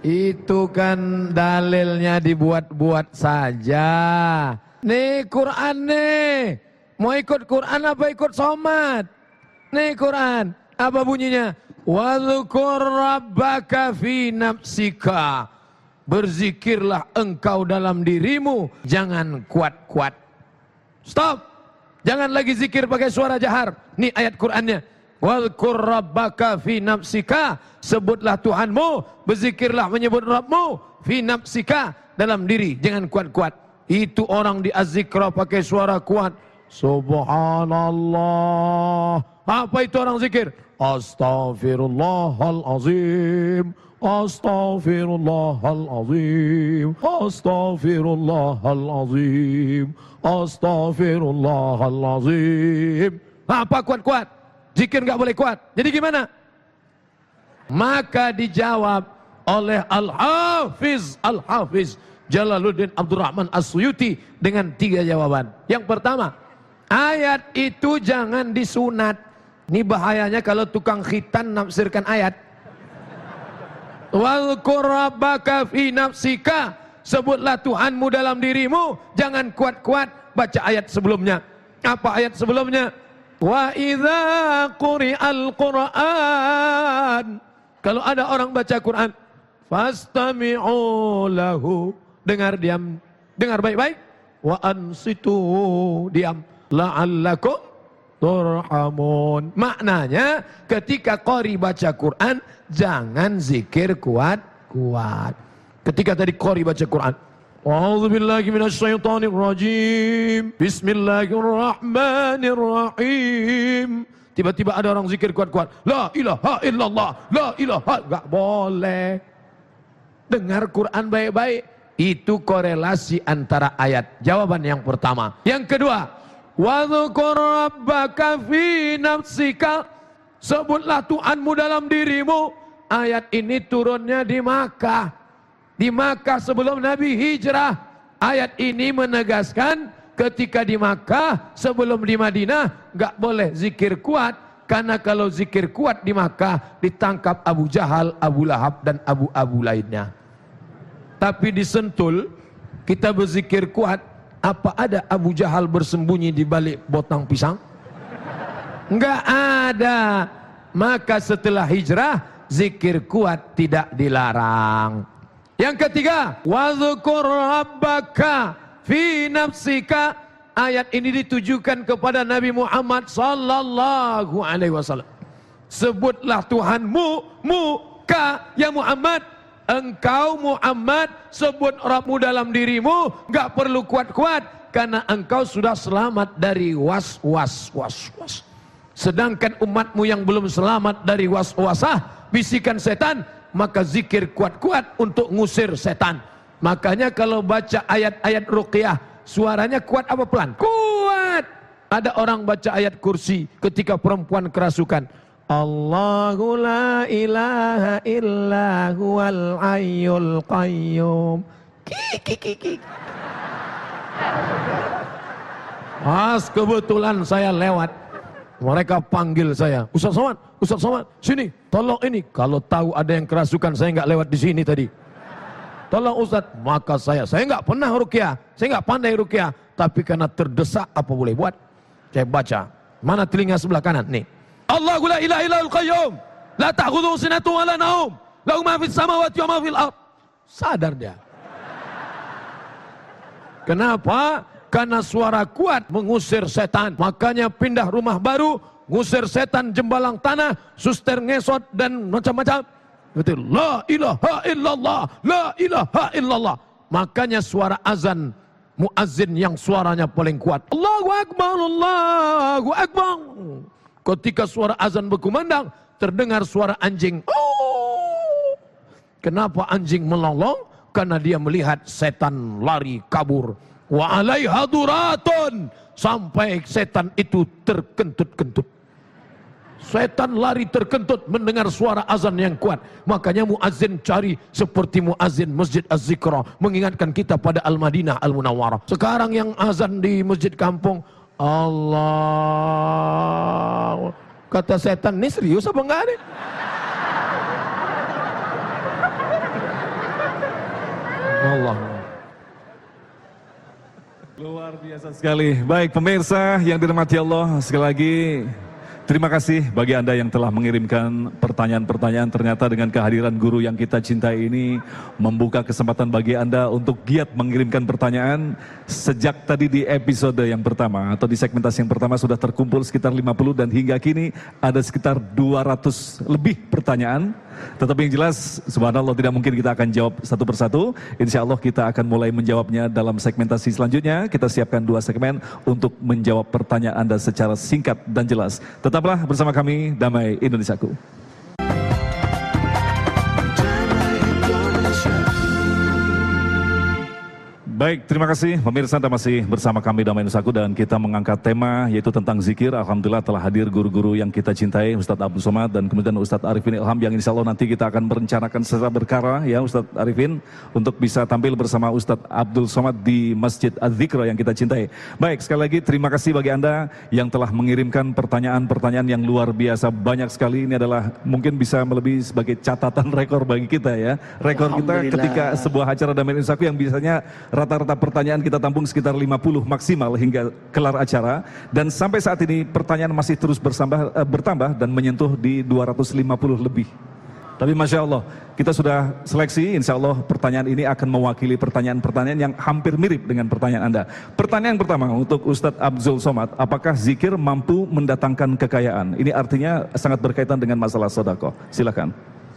Itu kan dalilnya dibuat-buat saja. Nih Quran nih. Mau ikut Quran apa ikut somat? Nih Quran. Apa bunyinya? Wadzukur rabbaka fi nafsika. Berzikirlah engkau dalam dirimu. Jangan kuat-kuat. Stop. Jangan lagi zikir pakai suara jahar. Nih ayat Qurannya. Wadzukur rabbaka fi nafsika. Sebutlah Tuhanmu. Berzikirlah menyebut Rabbmu. Fi nafsika. Dalam diri. Jangan kuat-kuat. Itu orang di az-zikra pakai suara kuat. Subhanallah. Apa itu orang zikir? Astaghfirullahalazim. Astaghfirullahalazim. Astaghfirullahalazim. Astaghfirullahalazim. Apa kuat-kuat? Zikir nggak boleh kuat. Jadi gimana? Maka dijawab oleh Al-Hafiz Jalaluddin Abdurrahman As-Suyuti dengan 3 jawaban. Yang pertama, ayat itu jangan disunat. Ini bahayanya kalau tukang khitan nafsirkan ayat. Wadzukur rabbaka fi nafsika. Sebutlah Tuhanmu dalam dirimu. Jangan kuat-kuat baca ayat sebelumnya. Apa ayat sebelumnya? Wa idza quri'al Qur'an. Kalau ada orang baca Quran, fastami'u lahu. Dengar diam, dengar baik-baik. Wa ansitu, diam. La'allakum turhamun. Maknanya ketika qari baca Quran, jangan zikir kuat-kuat. Ketika tadi qari baca Quran, a'udzubillahi minasyaitonir rajim. Bismillahirrahmanirrahim. Tiba-tiba ada orang zikir kuat-kuat. La ilaha illallah, la ilaha. Enggak boleh. Dengar Quran baik-baik. Itu korelasi antara ayat. Jawaban yang pertama. Yang kedua, wadzukur rabbaka fi nafsika. Sebutlah Tuhanmu dalam dirimu. Ayat ini turunnya di Makkah. Di Makkah sebelum Nabi hijrah. Ayat ini menegaskan ketika di Makkah sebelum di Madinah nggak boleh zikir kuat. Karena kalau zikir kuat di Makkah ditangkap Abu Jahal, Abu Lahab dan Abu lainnya. Tapi di Sentul kita berzikir kuat. Apa ada Abu Jahal bersembunyi di balik botang pisang? Enggak ada. Maka setelah hijrah zikir kuat tidak dilarang. Yang ketiga, wadzukur rabbaka fi nafsika. Ayat ini ditujukan kepada Nabi Muhammad sallallahu alaihi wasallam. Sebutlah Tuhanmu, muka ya Muhammad. Engkau Muhammad sebut Rabbmu dalam dirimu, enggak perlu kuat-kuat karena engkau sudah selamat dari was-was. Sedangkan umatmu yang belum selamat dari was-wasah, bisikan setan, maka zikir kuat-kuat untuk ngusir setan. Makanya kalau baca ayat-ayat ruqyah, suaranya kuat apa pelan? Kuat. Ada orang baca ayat kursi ketika perempuan kerasukan. Allahu la ilaha illa huwal hayyul qayyum. Pas kebetulan saya lewat, mereka panggil saya, Ustaz Somad, sini, tolong ini. Kalau tahu ada yang kerasukan, saya nggak lewat di sini tadi. Tolong Ustaz, maka saya nggak pernah ruqyah, saya nggak pandai ruqyah, tapi karena terdesak apa boleh buat, saya baca. Mana telinga sebelah kanan nih? Allahu la ilaha illal qayyum, la ta'khudhuhu sinatun wa la naum, lahu ma fis samawati wa ma fil ardh. Sadar dia. Kenapa? Karena suara kuat mengusir setan. Makanya pindah rumah baru, ngusir setan, jembalang tanah, suster ngesot dan macam-macam. Betul. La ilaha illallah, la ilaha illallah. Makanya suara azan muazzin yang suaranya paling kuat. Allahu akbar, Allahu akbar. Ketika suara azan berkumandang, terdengar suara anjing. Oh. Kenapa anjing melolong? Karena dia melihat setan lari kabur. Wa alaiha duratun. Sampai setan itu terkentut-kentut. Setan lari terkentut mendengar suara azan yang kuat. Makanya muazzin cari seperti muazzin Masjid Az-Zikra, mengingatkan kita pada Al-Madinah Al-Munawwarah. Sekarang yang azan di masjid kampung, Allah. Kata setan, ini serius apa enggak nih? Allah. Luar biasa sekali. Baik pemirsa yang dirahmati Allah, sekali lagi terima kasih bagi Anda yang telah mengirimkan pertanyaan-pertanyaan. Ternyata dengan kehadiran guru yang kita cintai ini membuka kesempatan bagi Anda untuk giat mengirimkan pertanyaan. Sejak tadi di episode yang pertama atau di segmentasi yang pertama sudah terkumpul sekitar 50 dan hingga kini ada sekitar 200 lebih pertanyaan. Tetapi yang jelas, subhanallah tidak mungkin kita akan jawab satu persatu. Insya Allah kita akan mulai menjawabnya dalam segmentasi selanjutnya. Kita siapkan 2 segmen untuk menjawab pertanyaan Anda secara singkat dan jelas. Tetaplah bersama kami, Damai Indonesiaku. Baik, terima kasih pemirsa, Anda masih bersama kami Damai Indonesiaku dan kita mengangkat tema yaitu tentang zikir. Alhamdulillah telah hadir guru-guru yang kita cintai, Ustadz Abdul Somad dan kemudian Ustadz Arifin Ilham yang insya Allah nanti kita akan merencanakan secara berkala ya Ustadz Arifin untuk bisa tampil bersama Ustadz Abdul Somad di Masjid Az-Zikra yang kita cintai. Baik, sekali lagi terima kasih bagi Anda yang telah mengirimkan pertanyaan-pertanyaan yang luar biasa banyak sekali. Ini adalah mungkin bisa melebihi sebagai catatan rekor bagi kita ya. Rekor kita ketika sebuah acara Damai Indonesiaku yang biasanya rata-rata pertanyaan kita tampung sekitar 50 maksimal hingga kelar acara. Dan sampai saat ini pertanyaan masih terus bertambah dan menyentuh di 250 lebih. Tapi Masya Allah, kita sudah seleksi, insya Allah pertanyaan ini akan mewakili pertanyaan-pertanyaan yang hampir mirip dengan pertanyaan Anda. Pertanyaan pertama untuk Ustadz Abdul Somad, apakah zikir mampu mendatangkan kekayaan? Ini artinya sangat berkaitan dengan masalah sedekah. Silakan.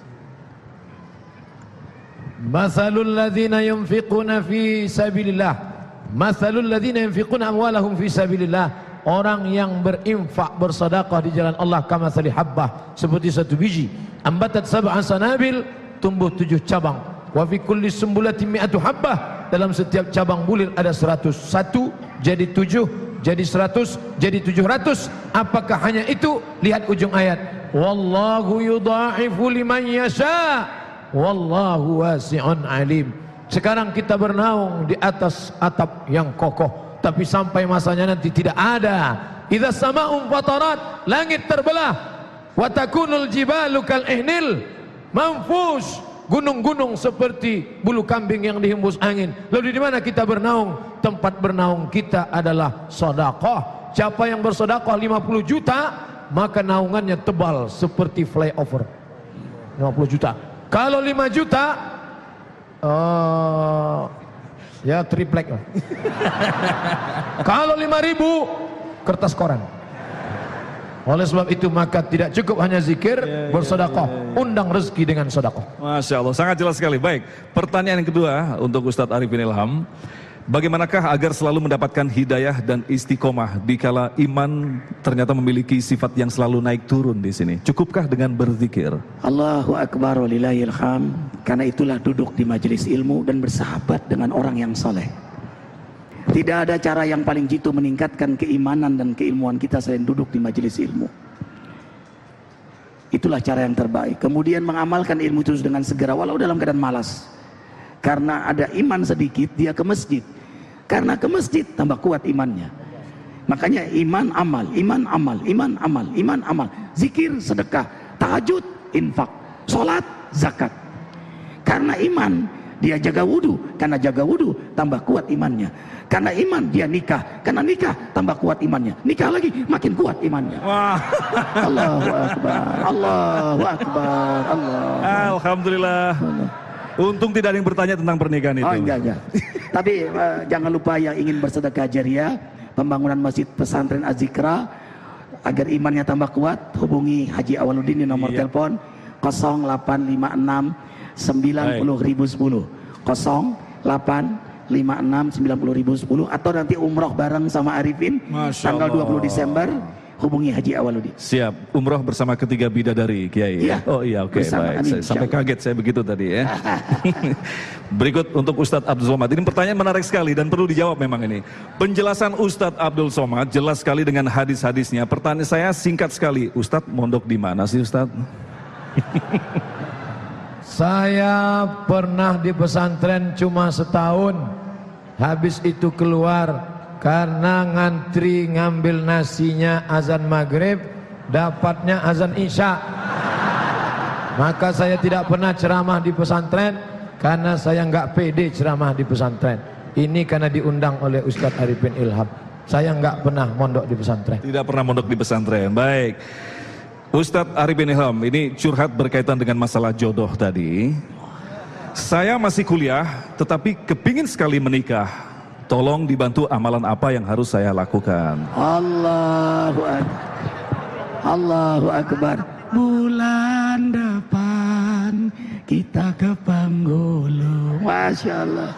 Mathalul ladzina yunfiquna fi sabilillah. Mathalul ladzina yunfiquna amwalahum fi sabilillah. Orang yang berinfak bersedekah di jalan Allah kamathali habbah, seperti satu biji ambatat sab'a sanabil, tumbuh 7 cabang. Wa fi kulli sumbulatin mi'atu habbah, dalam setiap cabang bulir ada 100. 1 jadi 7 jadi 100 jadi 700. Apakah hanya itu? Lihat ujung ayat. Wallahu yudha'ifu liman yasha. Wallahu wasi'un alim. Sekarang kita bernaung di atas atap yang kokoh, tapi sampai masanya nanti tidak ada. Idza sama'un fatarat, langit terbelah. Wa takunul jibalu kal ihnil manfush, gunung-gunung seperti bulu kambing yang dihembus angin. Lalu di mana kita bernaung? Tempat bernaung kita adalah sedekah. Siapa yang bersedekah 50 juta, maka naungannya tebal seperti flyover. 50 juta. Kalau 5 juta, ya triplek lah. Kalau 5.000, kertas koran. Oleh sebab itu maka tidak cukup hanya zikir, bersedekah, undang rezeki dengan sedekah. Masya Allah, sangat jelas sekali. Baik, pertanyaan yang kedua untuk Ustadz Arifin Ilham. Bagaimanakah agar selalu mendapatkan hidayah dan istiqomah dikala iman ternyata memiliki sifat yang selalu naik turun di sini? Cukupkah dengan berzikir? Allahu Akbar walillahil hamd. Karena itulah duduk di majelis ilmu dan bersahabat dengan orang yang soleh. Tidak ada cara yang paling jitu meningkatkan keimanan dan keilmuan kita selain duduk di majelis ilmu. Itulah cara yang terbaik. Kemudian mengamalkan ilmu terus dengan segera walau dalam keadaan malas. Karena ada iman sedikit, dia ke masjid. Karena ke masjid tambah kuat imannya. Makanya iman amal, iman amal, iman amal, iman amal. Zikir, sedekah, tahajud, infak, sholat, zakat. Karena iman dia jaga wudu. Karena jaga wudu tambah kuat imannya. Karena iman dia nikah. Karena nikah tambah kuat imannya. Nikah lagi makin kuat imannya. Wah. Allahu Akbar, Allahu Akbar, Allah. Alhamdulillah. Untung tidak ada yang bertanya tentang pernikahan itu. Oh enggak. Tapi jangan lupa yang ingin bersedekah jariah, pembangunan masjid pesantren Az-Zikra, agar imannya tambah kuat, hubungi Haji Awaludin di nomor telepon 0856 90.010 0856 90.010, atau nanti umroh bareng sama Arifin tanggal 20 Desember. Hubungi Haji Awaludin. Siap, umroh bersama ketiga bidadari Kiai. Iya. Oh iya, oke, baik. Sampai kaget saya begitu tadi ya. Berikut untuk Ustadz Abdul Somad. Ini pertanyaan menarik sekali dan perlu dijawab memang ini. Penjelasan Ustadz Abdul Somad jelas sekali dengan hadis-hadisnya. Pertanyaan saya singkat sekali. Ustadz mondok di mana sih Ustadz? Saya pernah di pesantren cuma setahun. Habis itu keluar karena ngantri ngambil nasinya azan maghrib, dapatnya azan isya. Maka saya tidak pernah ceramah di pesantren Karena saya nggak pede ceramah di pesantren. Ini karena diundang oleh Ustadz Arifin Ilham. Saya nggak pernah mondok di pesantren. Tidak pernah mondok di pesantren. Baik. Ustadz Arifin Ilham, ini curhat berkaitan dengan masalah jodoh tadi. Saya masih kuliah, tetapi kepingin sekali menikah. Tolong dibantu amalan apa yang harus saya lakukan. Allahu Akbar. Allahu Akbar. Bulan depan kita ke Panggolo. Masya Allah.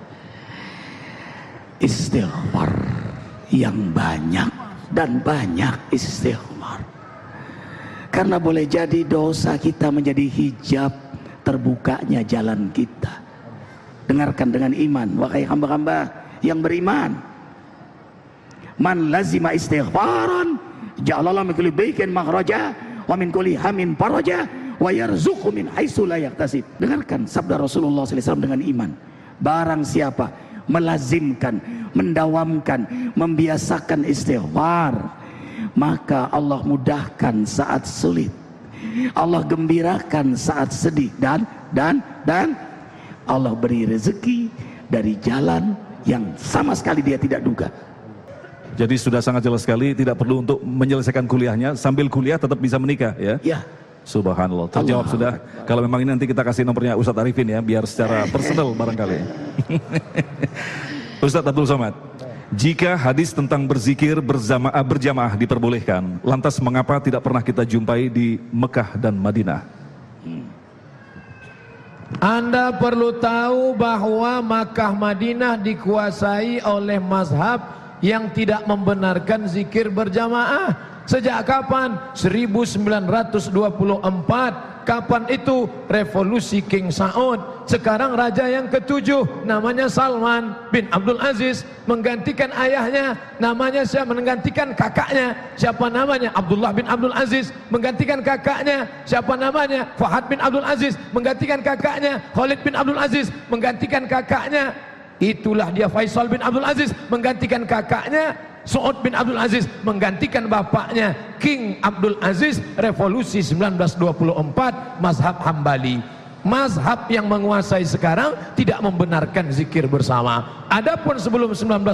Istighfar yang banyak dan banyak istighfar. Karena boleh jadi dosa kita menjadi hijab terbukanya jalan kita. Dengarkan dengan iman, wahai hamba-hamba yang beriman. Man lazima istighfaran ja'alallahu min kulli baikin makhraja wa min kulli hamin faraja wa yarzuqhu min haitsu la yahtasib. Dengarkan sabda Rasulullah SAW dengan iman. Barang siapa melazimkan, mendawamkan, membiasakan istighfar, maka Allah mudahkan saat sulit, Allah gembirakan saat sedih, dan Allah beri rezeki dari jalan yang sama sekali dia tidak duga. Jadi sudah sangat jelas sekali, tidak perlu untuk menyelesaikan kuliahnya, sambil kuliah tetap bisa menikah ya? Ya. Subhanallah, terjawab sudah. Kalau memang ini nanti kita kasih nomornya Ustadz Arifin ya, biar secara personal barangkali. Ustadz Abdul Somad, jika hadis tentang berzikir berjamaah diperbolehkan, lantas mengapa tidak pernah kita jumpai di Mekah dan Madinah? Anda perlu tahu bahwa Makkah Madinah dikuasai oleh mazhab yang tidak membenarkan zikir berjamaah. Sejak kapan? 1924. Kapan itu? Revolusi King Saud. Sekarang raja yang ke-7 namanya Salman bin Abdul Aziz, menggantikan ayahnya, namanya siapa? Menggantikan kakaknya. Siapa namanya? Abdullah bin Abdul Aziz. Menggantikan kakaknya. Siapa namanya? Fahad bin Abdul Aziz. Menggantikan kakaknya. Khalid bin Abdul Aziz. Menggantikan kakaknya. Itulah dia Faisal bin Abdul Aziz. Menggantikan kakaknya. Saud bin Abdul Aziz menggantikan bapaknya King Abdul Aziz. Revolusi 1924, mazhab Hambali. Mazhab yang menguasai sekarang tidak membenarkan zikir bersama. Adapun sebelum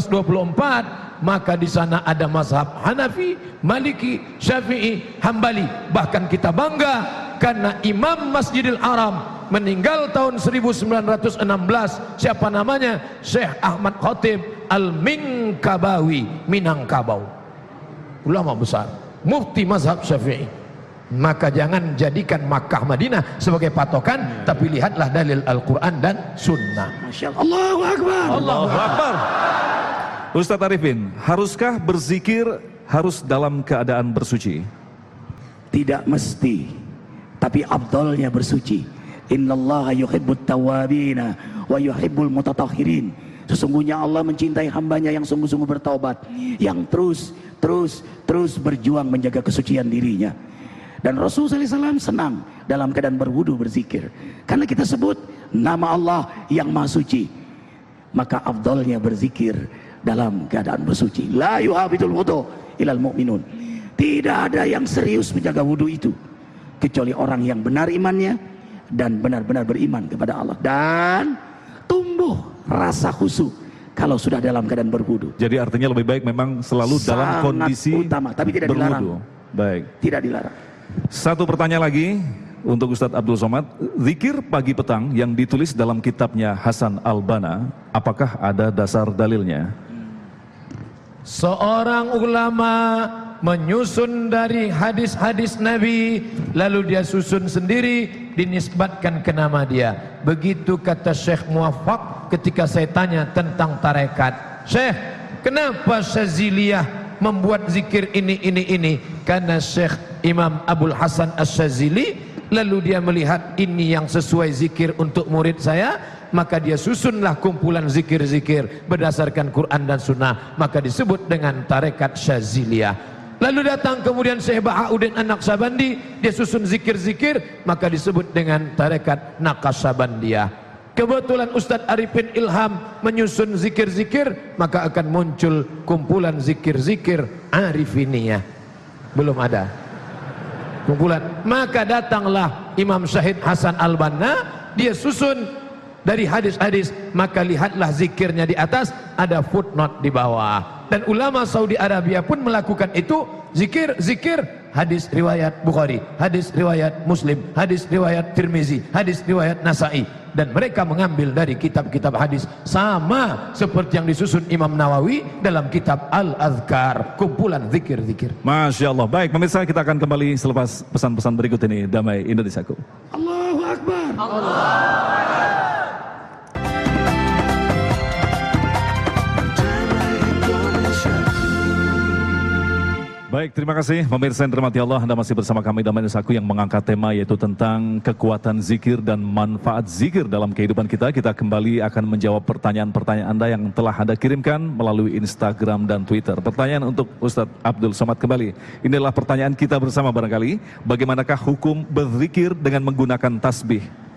1924, maka di sana ada mazhab Hanafi, Maliki, Syafi'i, Hambali. Bahkan kita bangga karena Imam Masjidil Haram meninggal tahun 1916. Siapa namanya? Syekh Ahmad Khatib Al-Minkabawi, Minangkabau, ulama besar, mufti mazhab Syafi'i. Maka jangan jadikan Makkah Madinah sebagai patokan, tapi lihatlah dalil Al-Quran dan Sunnah. Masya Allah. Allahu Akbar. Allahu Akbar. Ustadz Arifin, haruskah berzikir harus dalam keadaan bersuci? Tidak mesti, tapi afdalnya bersuci. Innallaha yuhibbut tawwabina wa yuhibbul mutatahhirin. Sesungguhnya Allah mencintai hambanya yang sungguh-sungguh bertaubat, yang terus berjuang menjaga kesucian dirinya. Dan Rasulullah SAW senang dalam keadaan berwudu berzikir, karena kita sebut nama Allah yang maha suci. Maka afdalnya berzikir dalam keadaan bersuci. La yuhabidul wudu ilal mu'minun. Tidak ada yang serius menjaga wudu itu kecuali orang yang benar imannya dan benar-benar beriman kepada Allah, dan tumbuh rasa khusyuk kalau sudah dalam keadaan berwudu. Jadi artinya lebih baik memang selalu dalam kondisi utama, tapi tidak berwudu. dilarang. Baik. Tidak dilarang. Satu pertanyaan lagi untuk Ustadz Abdul Somad. Zikir pagi petang yang ditulis dalam kitabnya Hasan Al-Banna, apakah ada dasar dalilnya? Seorang ulama menyusun dari hadis-hadis Nabi, lalu dia susun sendiri, dinisbatkan ke nama dia. Begitu kata Syekh Muwaffaq ketika saya tanya tentang tarekat. Syekh, kenapa Syaziliyah membuat zikir ini? Karena Syekh Imam Abdul Hasan Asy-Syazili, lalu dia melihat ini yang sesuai zikir untuk murid saya, maka dia susunlah kumpulan zikir-zikir berdasarkan Quran dan Sunnah, maka disebut dengan tarekat Syaziliyah. Lalu datang kemudian Syekh Bahauddin An-Naqsyabandi, dia susun zikir-zikir, maka disebut dengan tarekat Naqsyabandiyah. Kebetulan Ustadz Arifin Ilham menyusun zikir-zikir, maka akan muncul kumpulan zikir-zikir Arifiniyah. Belum ada kumpulan. Maka datanglah Imam Syahid Hasan Al-Banna, dia susun dari hadis-hadis, maka lihatlah zikirnya di atas, ada footnote di bawah. Dan ulama Saudi Arabia pun melakukan itu, zikir hadis riwayat Bukhari, hadis riwayat Muslim, hadis riwayat Tirmizi, hadis riwayat Nasai, dan mereka mengambil dari kitab-kitab hadis sama seperti yang disusun Imam Nawawi dalam kitab Al-Azkar, kumpulan zikir-zikir. Masya Allah. Baik pemirsa, kita akan kembali selepas pesan-pesan berikut ini. Damai Indonesiaku. Allahu Akbar. Baik, terima kasih pemirsa yang dirahmati Allah. Anda masih bersama kami Damai Indonesiaku yang mengangkat tema yaitu tentang kekuatan zikir dan manfaat zikir dalam kehidupan kita. Kita kembali akan menjawab pertanyaan-pertanyaan Anda yang telah Anda kirimkan melalui Instagram dan Twitter. Pertanyaan untuk Ustadz Abdul Somad kembali. Inilah pertanyaan kita bersama barangkali. Bagaimanakah hukum berzikir dengan menggunakan tasbih?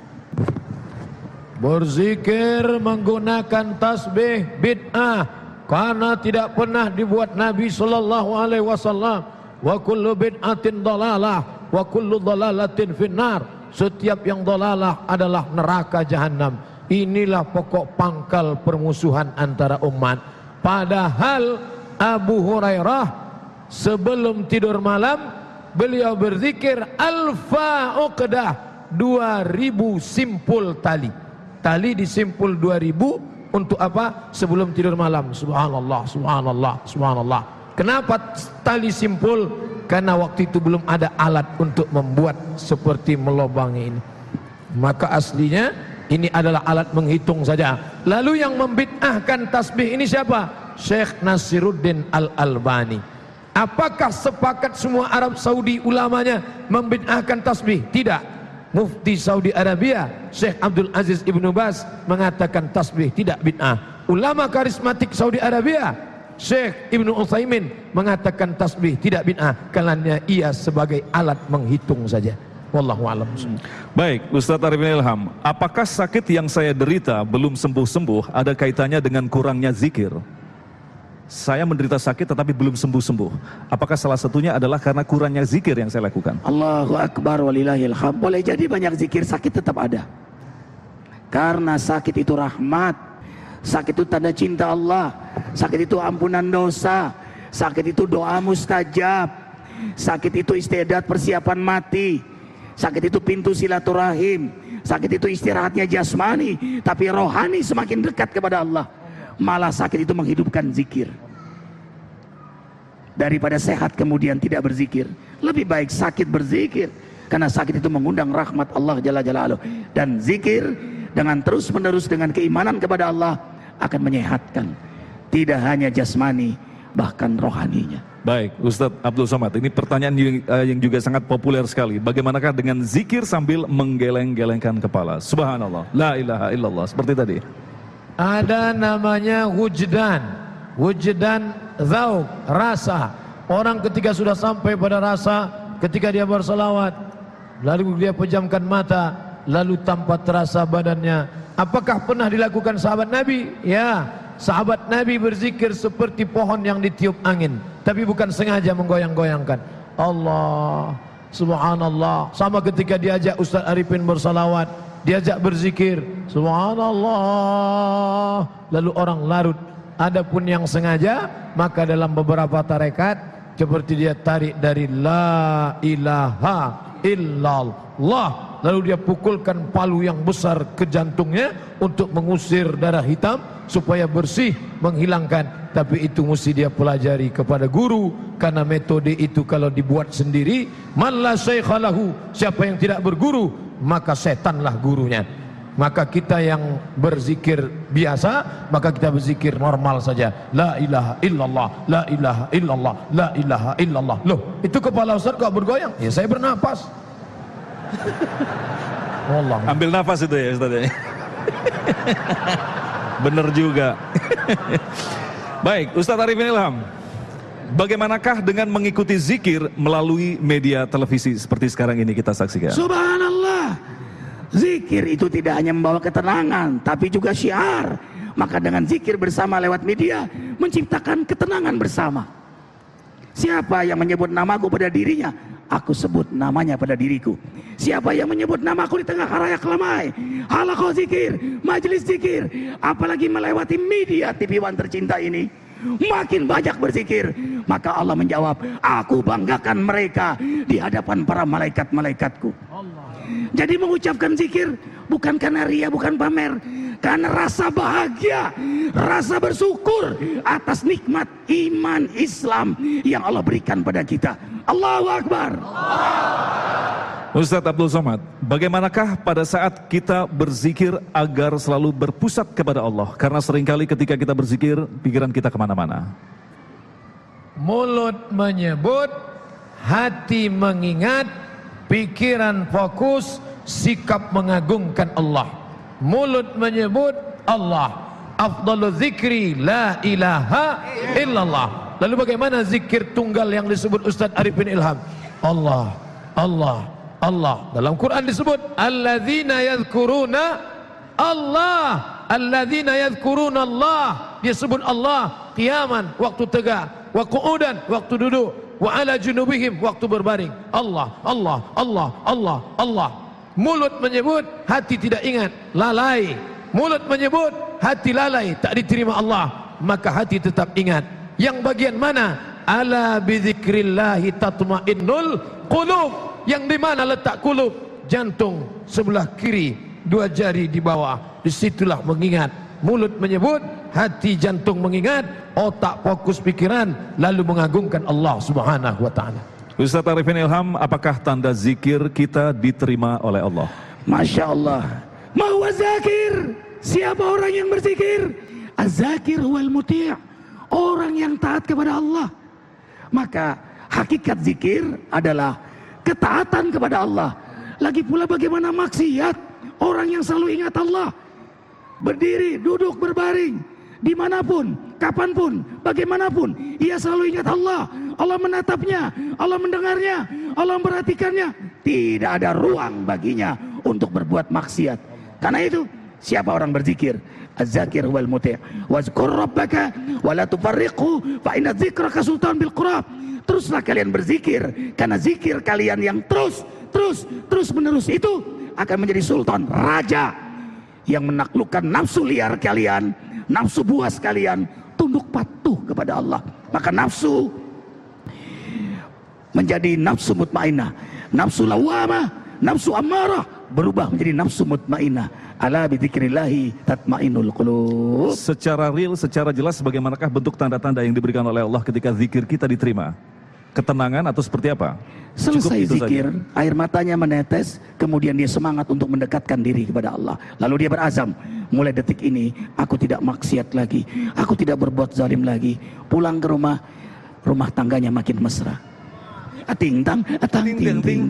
Berzikir menggunakan tasbih bid'ah, karena tidak pernah dibuat Nabi sallallahu alaihi wasallam. Wa kullu bid'atin dalalah wa kullu dalalatin finnar. Setiap yang dalalah adalah neraka jahanam. Inilah pokok pangkal permusuhan antara umat. Padahal Abu Hurairah sebelum tidur malam beliau berzikir alfa uqdah, 2000 simpul tali. Tali disimpul 2000 untuk apa? Sebelum tidur malam. Subhanallah, subhanallah, subhanallah. Kenapa tali simpul? Karena waktu itu belum ada alat untuk membuat seperti melobangi ini. Maka aslinya ini adalah alat menghitung saja. Lalu yang membid'ahkan tasbih ini siapa? Syekh Nasiruddin Al-Albani. Apakah sepakat semua Arab Saudi ulamanya membid'ahkan tasbih? Tidak. Mufti Saudi Arabia Syekh Abdul Aziz Ibnu Baz mengatakan tasbih tidak bid'ah. Ulama karismatik Saudi Arabia Syekh Ibnu Utsaimin mengatakan tasbih tidak bid'ah, karena ia sebagai alat menghitung saja. Wallahu a'lam. Baik, Ustadz Arifin Ilham, apakah sakit yang saya derita belum sembuh-sembuh ada kaitannya dengan kurangnya zikir? Saya menderita sakit tetapi belum sembuh-sembuh. Apakah salah satunya adalah karena kurangnya zikir yang saya lakukan? Allahu Akbar walillahil hamd. Boleh jadi banyak zikir, sakit tetap ada. Karena sakit itu rahmat. Sakit itu tanda cinta Allah. Sakit itu ampunan dosa. Sakit itu doa mustajab. Sakit itu istiadat persiapan mati. Sakit itu pintu silaturahim. Sakit itu istirahatnya jasmani, tapi rohani semakin dekat kepada Allah. Malah sakit itu menghidupkan zikir. Daripada sehat kemudian tidak berzikir, lebih baik sakit berzikir, karena sakit itu mengundang rahmat Allah Jalla Jalaluh. Dan zikir dengan terus menerus dengan keimanan kepada Allah akan menyehatkan tidak hanya jasmani, bahkan rohaninya. Baik, Ustadz Abdul Somad, ini pertanyaan yang juga sangat populer sekali. Bagaimanakah dengan zikir sambil menggeleng-gelengkan kepala? Subhanallah, la ilaha illallah, seperti tadi. Ada namanya wujdan, wujdan zauk, rasa. Orang ketika sudah sampai pada rasa, ketika dia berselawat, lalu dia pejamkan mata, lalu tanpa terasa badannya. Apakah pernah dilakukan sahabat Nabi? Ya, sahabat Nabi berzikir seperti pohon yang ditiup angin, tapi bukan sengaja menggoyang-goyangkan. Allah, subhanallah. Sama ketika diajak Ustaz Arifin bersalawat, diajak berzikir, subhanallah, lalu orang larut. Adapun yang sengaja, maka dalam beberapa tarekat seperti dia tarik dari la ilaha illallah, lalu dia pukulkan palu yang besar ke jantungnya untuk mengusir darah hitam supaya bersih, menghilangkan. Tapi itu mesti dia pelajari kepada guru, karena metode itu kalau dibuat sendiri, man la syaikha lahu, siapa yang tidak berguru maka setanlah gurunya. Maka kita yang berzikir biasa, maka kita berzikir normal saja. La ilaha illallah, la ilaha illallah, la ilaha illallah. Loh, itu kepala Ustaz kok bergoyang? Ya saya bernapas. Allah. Ambil nafas itu ya Ustaz. Bener juga. Baik, Ustaz Arifin Ilham, bagaimanakah dengan mengikuti zikir melalui media televisi seperti sekarang ini kita saksikan? Subhanallah. Zikir itu tidak hanya membawa ketenangan, tapi juga syiar. Maka dengan zikir bersama lewat media, menciptakan ketenangan bersama. Siapa yang menyebut namaku pada dirinya, aku sebut namanya pada diriku. Siapa yang menyebut namaku di tengah khalayak ramai, halaqah zikir, majelis zikir, apalagi melewati media TV One tercinta ini, makin banyak berzikir, maka Allah menjawab, aku banggakan mereka di hadapan para malaikat-malaikatku. Jadi mengucapkan zikir bukan karena ria, bukan pamer, karena rasa bahagia, rasa bersyukur atas nikmat iman Islam yang Allah berikan pada kita. Allahu Akbar. Ustadz Abdul Somad, bagaimanakah pada saat kita berzikir agar selalu berpusat kepada Allah? Karena seringkali ketika kita berzikir, pikiran kita kemana-mana. Mulut menyebut, hati mengingat, pikiran fokus, sikap mengagungkan Allah. Mulut menyebut Allah, afdalu zikri la ilaha illallah. Lalu bagaimana zikir tunggal yang disebut Ustaz Arifin Ilham? Allah, Allah, Allah. Dalam Quran disebut alladzina yadhkuruna Allah, alladzina yadhkuruna Allah. Dia sebut Allah qiyaman, waktu tegak, wa qu'udan, waktu duduk, wa ala junubihim, waktu berbaring. Allah, Allah, Allah, Allah, Allah. Mulut menyebut, hati tidak ingat, lalai. Mulut menyebut, hati lalai, tak diterima Allah, maka hati tetap ingat. Yang bagian mana? Ala bidzikrillahi tatmainnul qulub. Yang di mana letak kulub? Jantung sebelah kiri, 2 jari di bawah. Disitulah mengingat. Mulut menyebut, hati jantung mengingat, otak fokus pikiran, lalu mengagungkan Allah Subhanahu wa ta'ala. Ustaz Arifin Ilham, apakah tanda zikir kita diterima oleh Allah? Masya Allah. Mahuwa zakir. Siapa orang yang berzikir? Az-zakir huwal muti'. Orang yang taat kepada Allah. Maka hakikat zikir adalah ketaatan kepada Allah. Lagi pula bagaimana maksiat orang yang selalu ingat Allah, berdiri, duduk, berbaring, dimanapun, kapanpun, bagaimanapun, ia selalu ingat Allah. Allah menatapnya, Allah mendengarnya, Allah memperhatikannya. Tidak ada ruang baginya untuk berbuat maksiat. Karena itu, siapa orang berzikir? Az-zakir wal muti'. Wazkur rabbaka wa la tufarriqhu fa inna dzikraka sultan bil qurab. Teruslah kalian berzikir, karena zikir kalian yang terus menerus itu akan menjadi sultan, raja yang menaklukkan nafsu liar kalian, nafsu buas kalian, tunduk patuh kepada Allah. Maka nafsu menjadi nafsu mutmainah, nafsu lawamah, nafsu ammarah berubah menjadi nafsu mutmainah. Ala bidzikrillahi tatmainnul qulub. Secara real, secara jelas, bagaimanakah bentuk tanda-tanda yang diberikan oleh Allah ketika zikir kita diterima? Ketenangan atau seperti apa? Selesai zikir, air matanya menetes, kemudian dia semangat untuk mendekatkan diri kepada Allah. Lalu dia berazam, mulai detik ini aku tidak maksiat lagi, aku tidak berbuat zalim lagi. Pulang ke rumah, rumah tangganya makin mesra. Ating-tang, atang-ting-ting.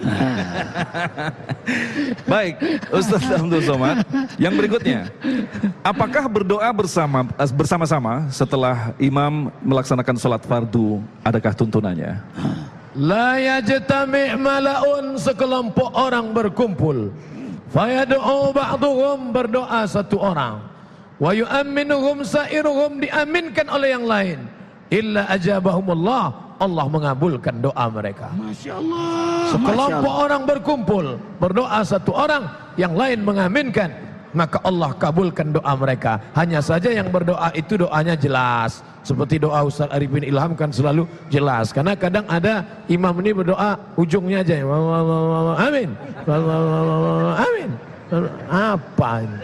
Baik, Ustaz Abdul Somad, yang berikutnya, apakah berdoa bersama-sama setelah imam melaksanakan sholat fardu, adakah tuntunannya? La yajtami' mala'un, sekelompok orang berkumpul, fayad'u ba'duhum, berdoa satu orang, wa yu'amminuhum sa'iruhum, diaminkan oleh yang lain, illa ajabahumullah, Allah mengabulkan doa mereka. Masya Allah. Sekelompok orang berkumpul, berdoa satu orang, yang lain mengaminkan, maka Allah kabulkan doa mereka. Hanya saja yang berdoa itu doanya jelas, seperti doa Ustaz Arifin Ilham kan selalu jelas. Karena kadang ada imam ini berdoa ujungnya aja, amin, amin. Apa ini?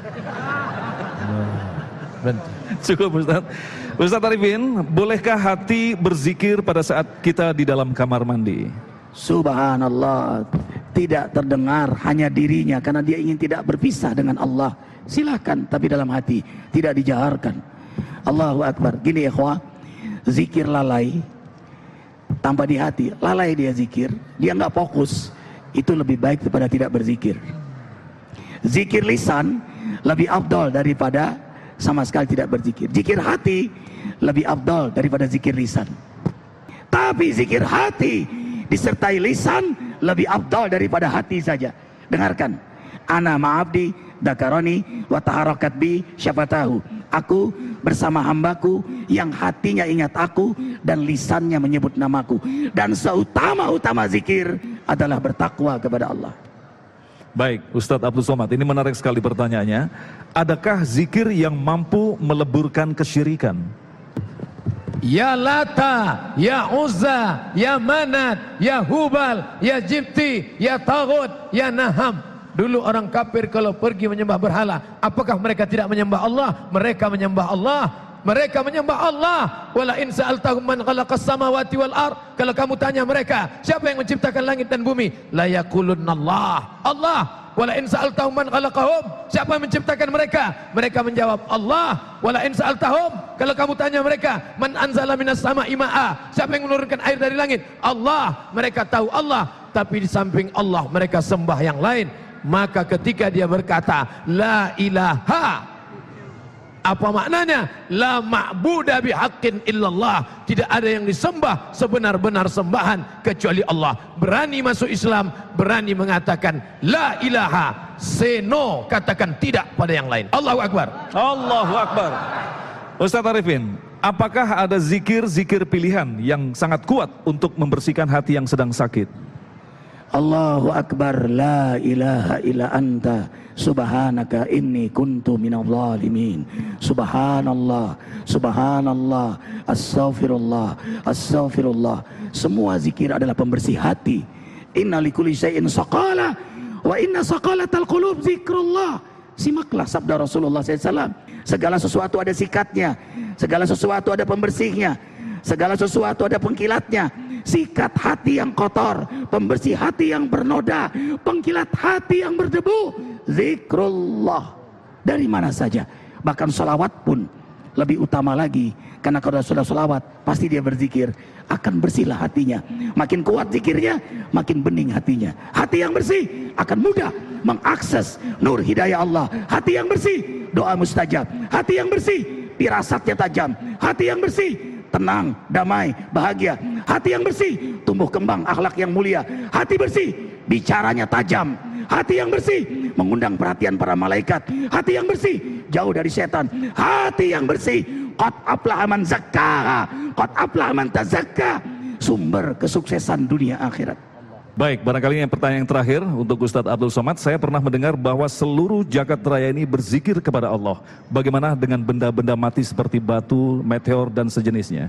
Cukup Ustaz. Ustaz Arifin, bolehkah hati berzikir pada saat kita di dalam kamar mandi? Subhanallah, tidak terdengar hanya dirinya karena dia ingin tidak berpisah dengan Allah. Silahkan, tapi dalam hati, tidak dijaharkan. Allahu Akbar. Gini ya ikhwah, zikir lalai tanpa di hati, lalai dia zikir, dia nggak fokus, itu lebih baik daripada tidak berzikir. Zikir lisan lebih afdal daripada sama sekali tidak berzikir. Zikir hati lebih afdal daripada zikir lisan. Tapi zikir hati disertai lisan lebih afdal daripada hati saja. Dengarkan. Ana ma'abdi dakaroni wa taharakat bi syafatahu. Aku bersama hambaku yang hatinya ingat aku dan lisannya menyebut namaku. Dan seutama-utama zikir adalah bertakwa kepada Allah. Baik, Ustadz Abdul Somad, ini menarik sekali pertanyaannya. Adakah zikir yang mampu meleburkan kesyirikan? Ya Lata, Ya Uzza, Ya Manat, Ya Hubal, Ya Jibti, Ya Taghut, Ya Naham. Dulu orang kafir kalau pergi menyembah berhala, apakah mereka tidak menyembah Allah? Mereka menyembah Allah. Mereka menyembah Allah. Wala in sa'altahum man khalaqas samawati wal ard. Kalau kamu tanya mereka, siapa yang menciptakan langit dan bumi? La yaqulunna Allah. Allah. Wala in sa'altahum man khalaqahum, siapa yang menciptakan mereka? Mereka menjawab Allah. Wala in sa'altahum, kalau kamu tanya mereka, man anzala minas sama'i ma'a, siapa yang menurunkan air dari langit? Allah. Mereka tahu Allah, tapi di samping Allah mereka sembah yang lain. Maka ketika dia berkata la ilaha, apa maknanya? La ma'buda bihaqqin illallah. Tidak ada yang disembah sebenar-benar sembahan kecuali Allah. Berani masuk Islam, berani mengatakan la ilaha, say no, katakan tidak pada yang lain. Allahu Akbar. Allahu Akbar. Ustadz Arifin, apakah ada zikir-zikir pilihan yang sangat kuat untuk membersihkan hati yang sedang sakit? Allahu Akbar, la ilaha illa anta, subhanaka inni kuntu minadh dhalimin. Subhanallah, subhanallah, astaghfirullah, astaghfirullah. Semua zikir adalah pembersih hati. Inna likulli syai'in saqala wa inna saqalatal qulub zikrullah. Simaklah sabda Rasulullah SAW. Segala sesuatu ada sikatnya, segala sesuatu ada pembersihnya, segala sesuatu ada pengkilatnya. Sikat hati yang kotor, pembersih hati yang bernoda, pengkilat hati yang berdebu, zikrullah. Dari mana saja, bahkan salawat pun lebih utama lagi. Karena kalau sudah salawat, pasti dia berzikir, akan bersihlah hatinya. Makin kuat zikirnya, makin bening hatinya. Hati yang bersih akan mudah mengakses nur hidayah Allah. Hati yang bersih, doa mustajab. Hati yang bersih, firasatnya tajam. Hati yang bersih, tenang, damai, bahagia. Hati yang bersih, tumbuh kembang akhlak yang mulia. Hati bersih, bicaranya tajam. Hati yang bersih, mengundang perhatian para malaikat. Hati yang bersih, jauh dari setan. Hati yang bersih, qad aflaha man zakkaha, qad aflaha man tazakka. Sumber kesuksesan dunia akhirat. Baik, barangkali yang pertanyaan yang terakhir untuk Ustadz Abdul Somad. Saya pernah mendengar bahwa seluruh jagat raya ini berzikir kepada Allah. Bagaimana dengan benda-benda mati seperti batu, meteor, dan sejenisnya?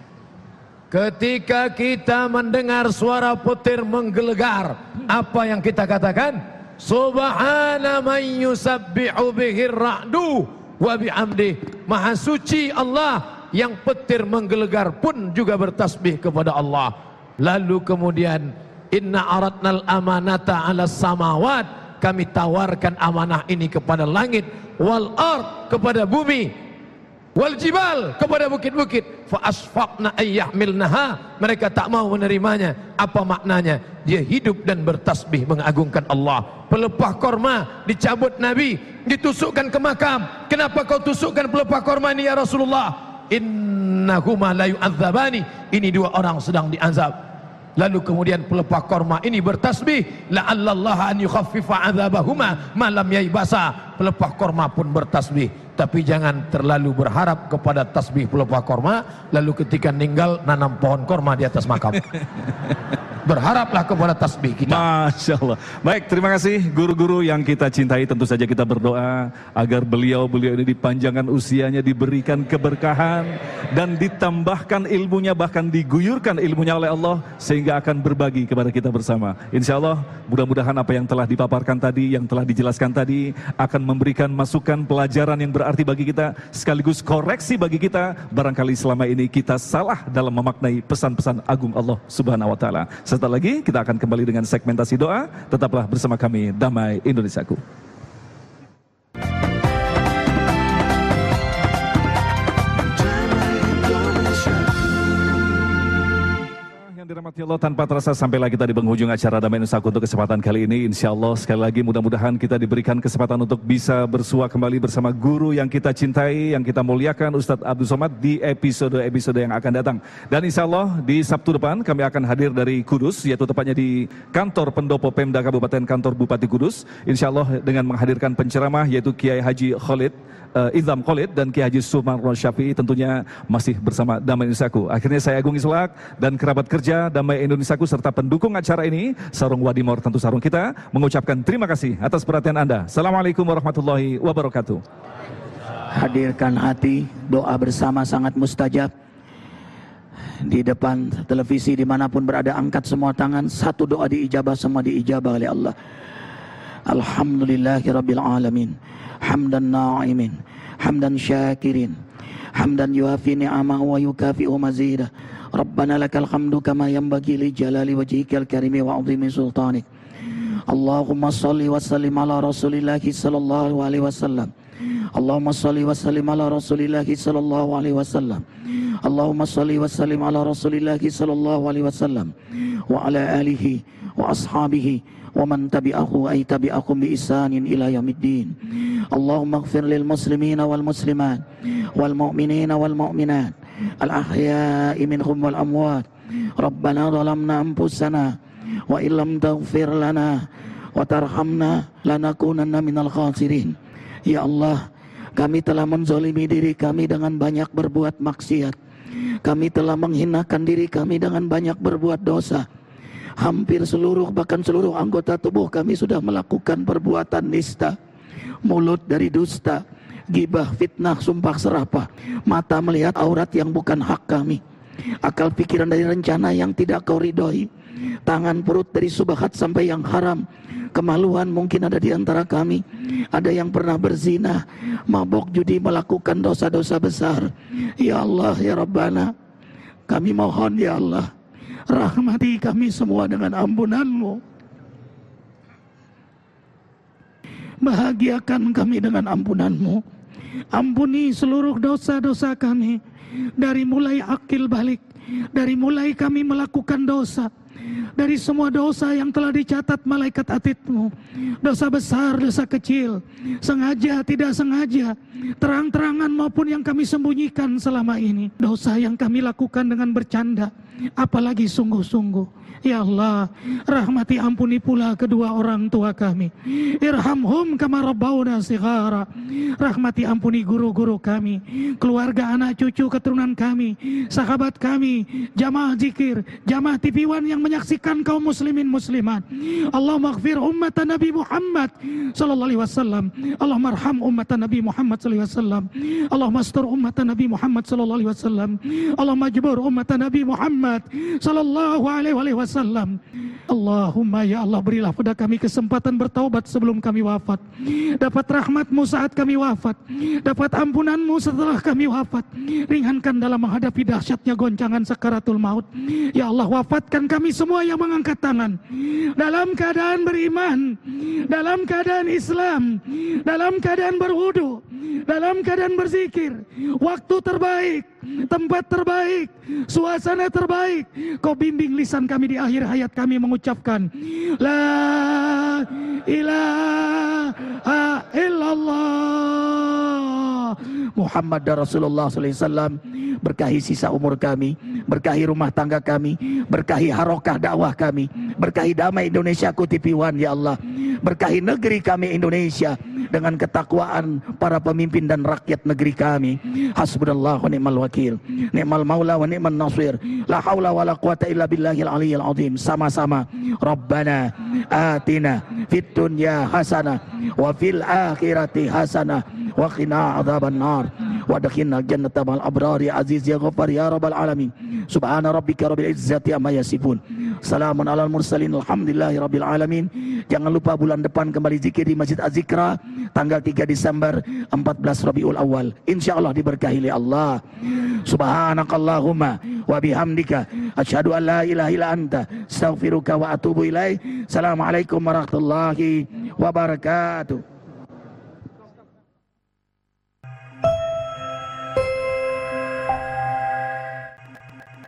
Ketika kita mendengar suara petir menggelegar, apa yang kita katakan? Subhana man yusabbihu bihir ra'du wa bihamdi. Maha suci Allah yang petir menggelegar pun juga bertasbih kepada Allah. Lalu kemudian inna aradnal amanata ala samawat, kami tawarkan amanah ini kepada langit, wal ard, kepada bumi, wal jibal, kepada bukit-bukit, fa asfaqna ayyahmilnaha, mereka tak mau menerimanya. Apa maknanya? Dia hidup dan bertasbih mengagungkan Allah. Pelepah korma dicabut Nabi, ditusukkan ke makam. Kenapa kau tusukkan pelepah korma ini ya Rasulullah? Innahuma la yu'adzabani, ini dua orang sedang diazab. Lalu kemudian pelepah korma ini bertasbih, la'allallaha an yukhaffifa 'adzabahuma ma lam yaibasa. Pelepah korma pun bertasbih, tapi jangan terlalu berharap kepada tasbih pelepah korma lalu ketika meninggal nanam pohon korma di atas makam. Berharaplah kepada tasbih kita. Masya Allah. Baik, terima kasih guru-guru yang kita cintai. Tentu saja kita berdoa agar beliau ini dipanjangkan usianya, diberikan keberkahan dan ditambahkan ilmunya, bahkan diguyurkan ilmunya oleh Allah sehingga akan berbagi kepada kita bersama. Insya Allah mudah-mudahan apa yang telah dipaparkan tadi, yang telah dijelaskan tadi akan memberikan masukan pelajaran yang berarti bagi kita, sekaligus koreksi bagi kita barangkali selama ini kita salah dalam memaknai pesan-pesan agung Allah Subhanahu wa taala. Setelah lagi kita akan kembali dengan segmentasi doa. Tetaplah bersama kami, Damai Indonesiaku. Dirahmati Allah, tanpa terasa sampailah kita di penghujung acara Damai Indonesiaku untuk kesempatan kali ini. Insya Allah sekali lagi mudah-mudahan kita diberikan kesempatan untuk bisa bersua kembali bersama guru yang kita cintai, yang kita muliakan, Ustadz Abdul Somad, di episode-episode yang akan datang. Dan insya Allah di Sabtu depan kami akan hadir dari Kudus, yaitu tepatnya di kantor pendopo Pemda Kabupaten, kantor Bupati Kudus. Insya Allah dengan menghadirkan penceramah yaitu Kiai Haji Khalid Idham Khalid dan Kiai Haji Sumarno Syafi'i tentunya masih bersama Damai Indonesiaku. Akhirnya saya Agung Islak dan kerabat kerja Damai Indonesiaku serta pendukung acara ini, Sarung Wadimor tentu sarung kita, mengucapkan terima kasih atas perhatian Anda. Assalamualaikum warahmatullahi wabarakatuh. Hadirkan hati, doa bersama sangat mustajab. Di depan televisi dimanapun berada, angkat semua tangan, satu doa diijabah, semua diijabah oleh Allah. Alhamdulillahi Rabbil Alamin, hamdan na'imin, hamdan syakirin, hamdan yuafi ni'amahu wa yukafi'u mazidah. Rabbana lakal hamdu kama yanbaghi li jalali wajhikal karimi wa 'azimi sultanik. Allahumma salli wa sallim ala rasulillahi sallallahu alaihi wasallam. Allahumma salli wa sallim ala rasulillahi sallallahu alaihi wasallam. Allahumma salli wa sallim ala rasulillahi sallallahu alaihi wasallam wa ala alihi wa ashabihi wa man tabi'ahu ay tabi'akum bi ihsanin ila yaumiddin. Allahumma ighfir lil muslimina wal muslimat wal mu'minina wal mu'minat al ahya'i minhum wal amwat. Rabbana zalamna anfusana wa illam taghfir lana wa tarhamna lanakunanna minal khasirin. Ya Allah, kami telah menzalimi diri kami dengan banyak berbuat maksiat. Kami telah menghinakan diri kami dengan banyak berbuat dosa. Hampir seluruh, bahkan seluruh anggota tubuh kami sudah melakukan perbuatan nista. Mulut dari dusta, gibah, fitnah, sumpah serapah. Mata melihat aurat yang bukan hak kami. Akal pikiran dari rencana yang tidak kau ridhoi. Tangan perut dari subhat sampai yang haram. Kemaluan mungkin ada di antara kami. Ada yang pernah berzina, mabok, judi, melakukan dosa-dosa besar. Ya Allah, ya Rabbana, kami mohon ya Allah, rahmati kami semua dengan ampunan-Mu. Bahagiakan kami dengan ampunan-Mu. Ampuni seluruh dosa-dosa kami. Dari mulai akil balik, dari mulai kami melakukan dosa, dari semua dosa yang telah dicatat malaikat atid-Mu, dosa besar, dosa kecil, sengaja, tidak sengaja, terang-terangan maupun yang kami sembunyikan selama ini, dosa yang kami lakukan dengan bercanda, apalagi sungguh-sungguh. Ya Allah, rahmati ampuni pula kedua orang tua kami. Irhamhum kama rabbawna shighara. Rahmati ampuni guru-guru kami, keluarga, anak cucu, keturunan kami, sahabat kami, jamaah zikir, jamaah TV One yang menyaksikan kaum muslimin muslimat. Allahumma ighfir ummatan Nabi Muhammad sallallahu alaihi wasallam. Allahumma arham ummatan Nabi Muhammad sallallahu alaihi wasallam. Allahumma astur ummatan Nabi Muhammad sallallahu alaihi wasallam. Allahumma jbur ummatan Nabi Muhammad sallallahu alaihi wasallam. Allahumma ya Allah, berilah pada kami kesempatan bertaubat sebelum kami wafat, dapat rahmat-Mu saat kami wafat, dapat ampunan-Mu setelah kami wafat. Ringankan dalam menghadapi dahsyatnya goncangan sakaratul maut. Ya Allah, wafatkan kami semua yang mengangkat tangan dalam keadaan beriman, dalam keadaan Islam, dalam keadaan berwudu, dalam keadaan berzikir. Waktu terbaik, tempat terbaik, suasana terbaik. Kau bimbing lisan kami di akhir hayat kami mengucapkan La ilaha illallah Muhammad Rasulullah SAW. Berkahi sisa umur kami, berkahi rumah tangga kami, berkahi harokah dakwah kami, berkahi Damai Indonesiaku TV One ya Allah, berkahi negeri kami Indonesia dengan ketakwaan para pemimpin dan rakyat negeri kami. Hasbunallah wa ni'mal wakil, ni'mal maula wa ni'man nasir, la haula wa la quwata illa billahil aliyyil azim. Sama-sama, Rabbana atina fid dunya hasanah wa fil akhirati hasanah wa qina adzaban nar wa adkhilna jannata ma'al abrar ya aziz ya ghaffar ya rabbal alamin. Subhana rabbika rabbil izzati amma yasifun, salamun alal mursalin, alhamdulillahi rabbil alamin. Jangan lupa bulan depan kembali zikir di Masjid Az-Zikra tanggal 3 Desember 14 Rabiul Awal. Insyaallah diberkahi oleh Allah. Subhanakallahumma wa bihamdika asyhadu an la ilaha illa anta astaghfiruka wa atubu ilaik. Assalamualaikum warahmatullahi wabarakatuh.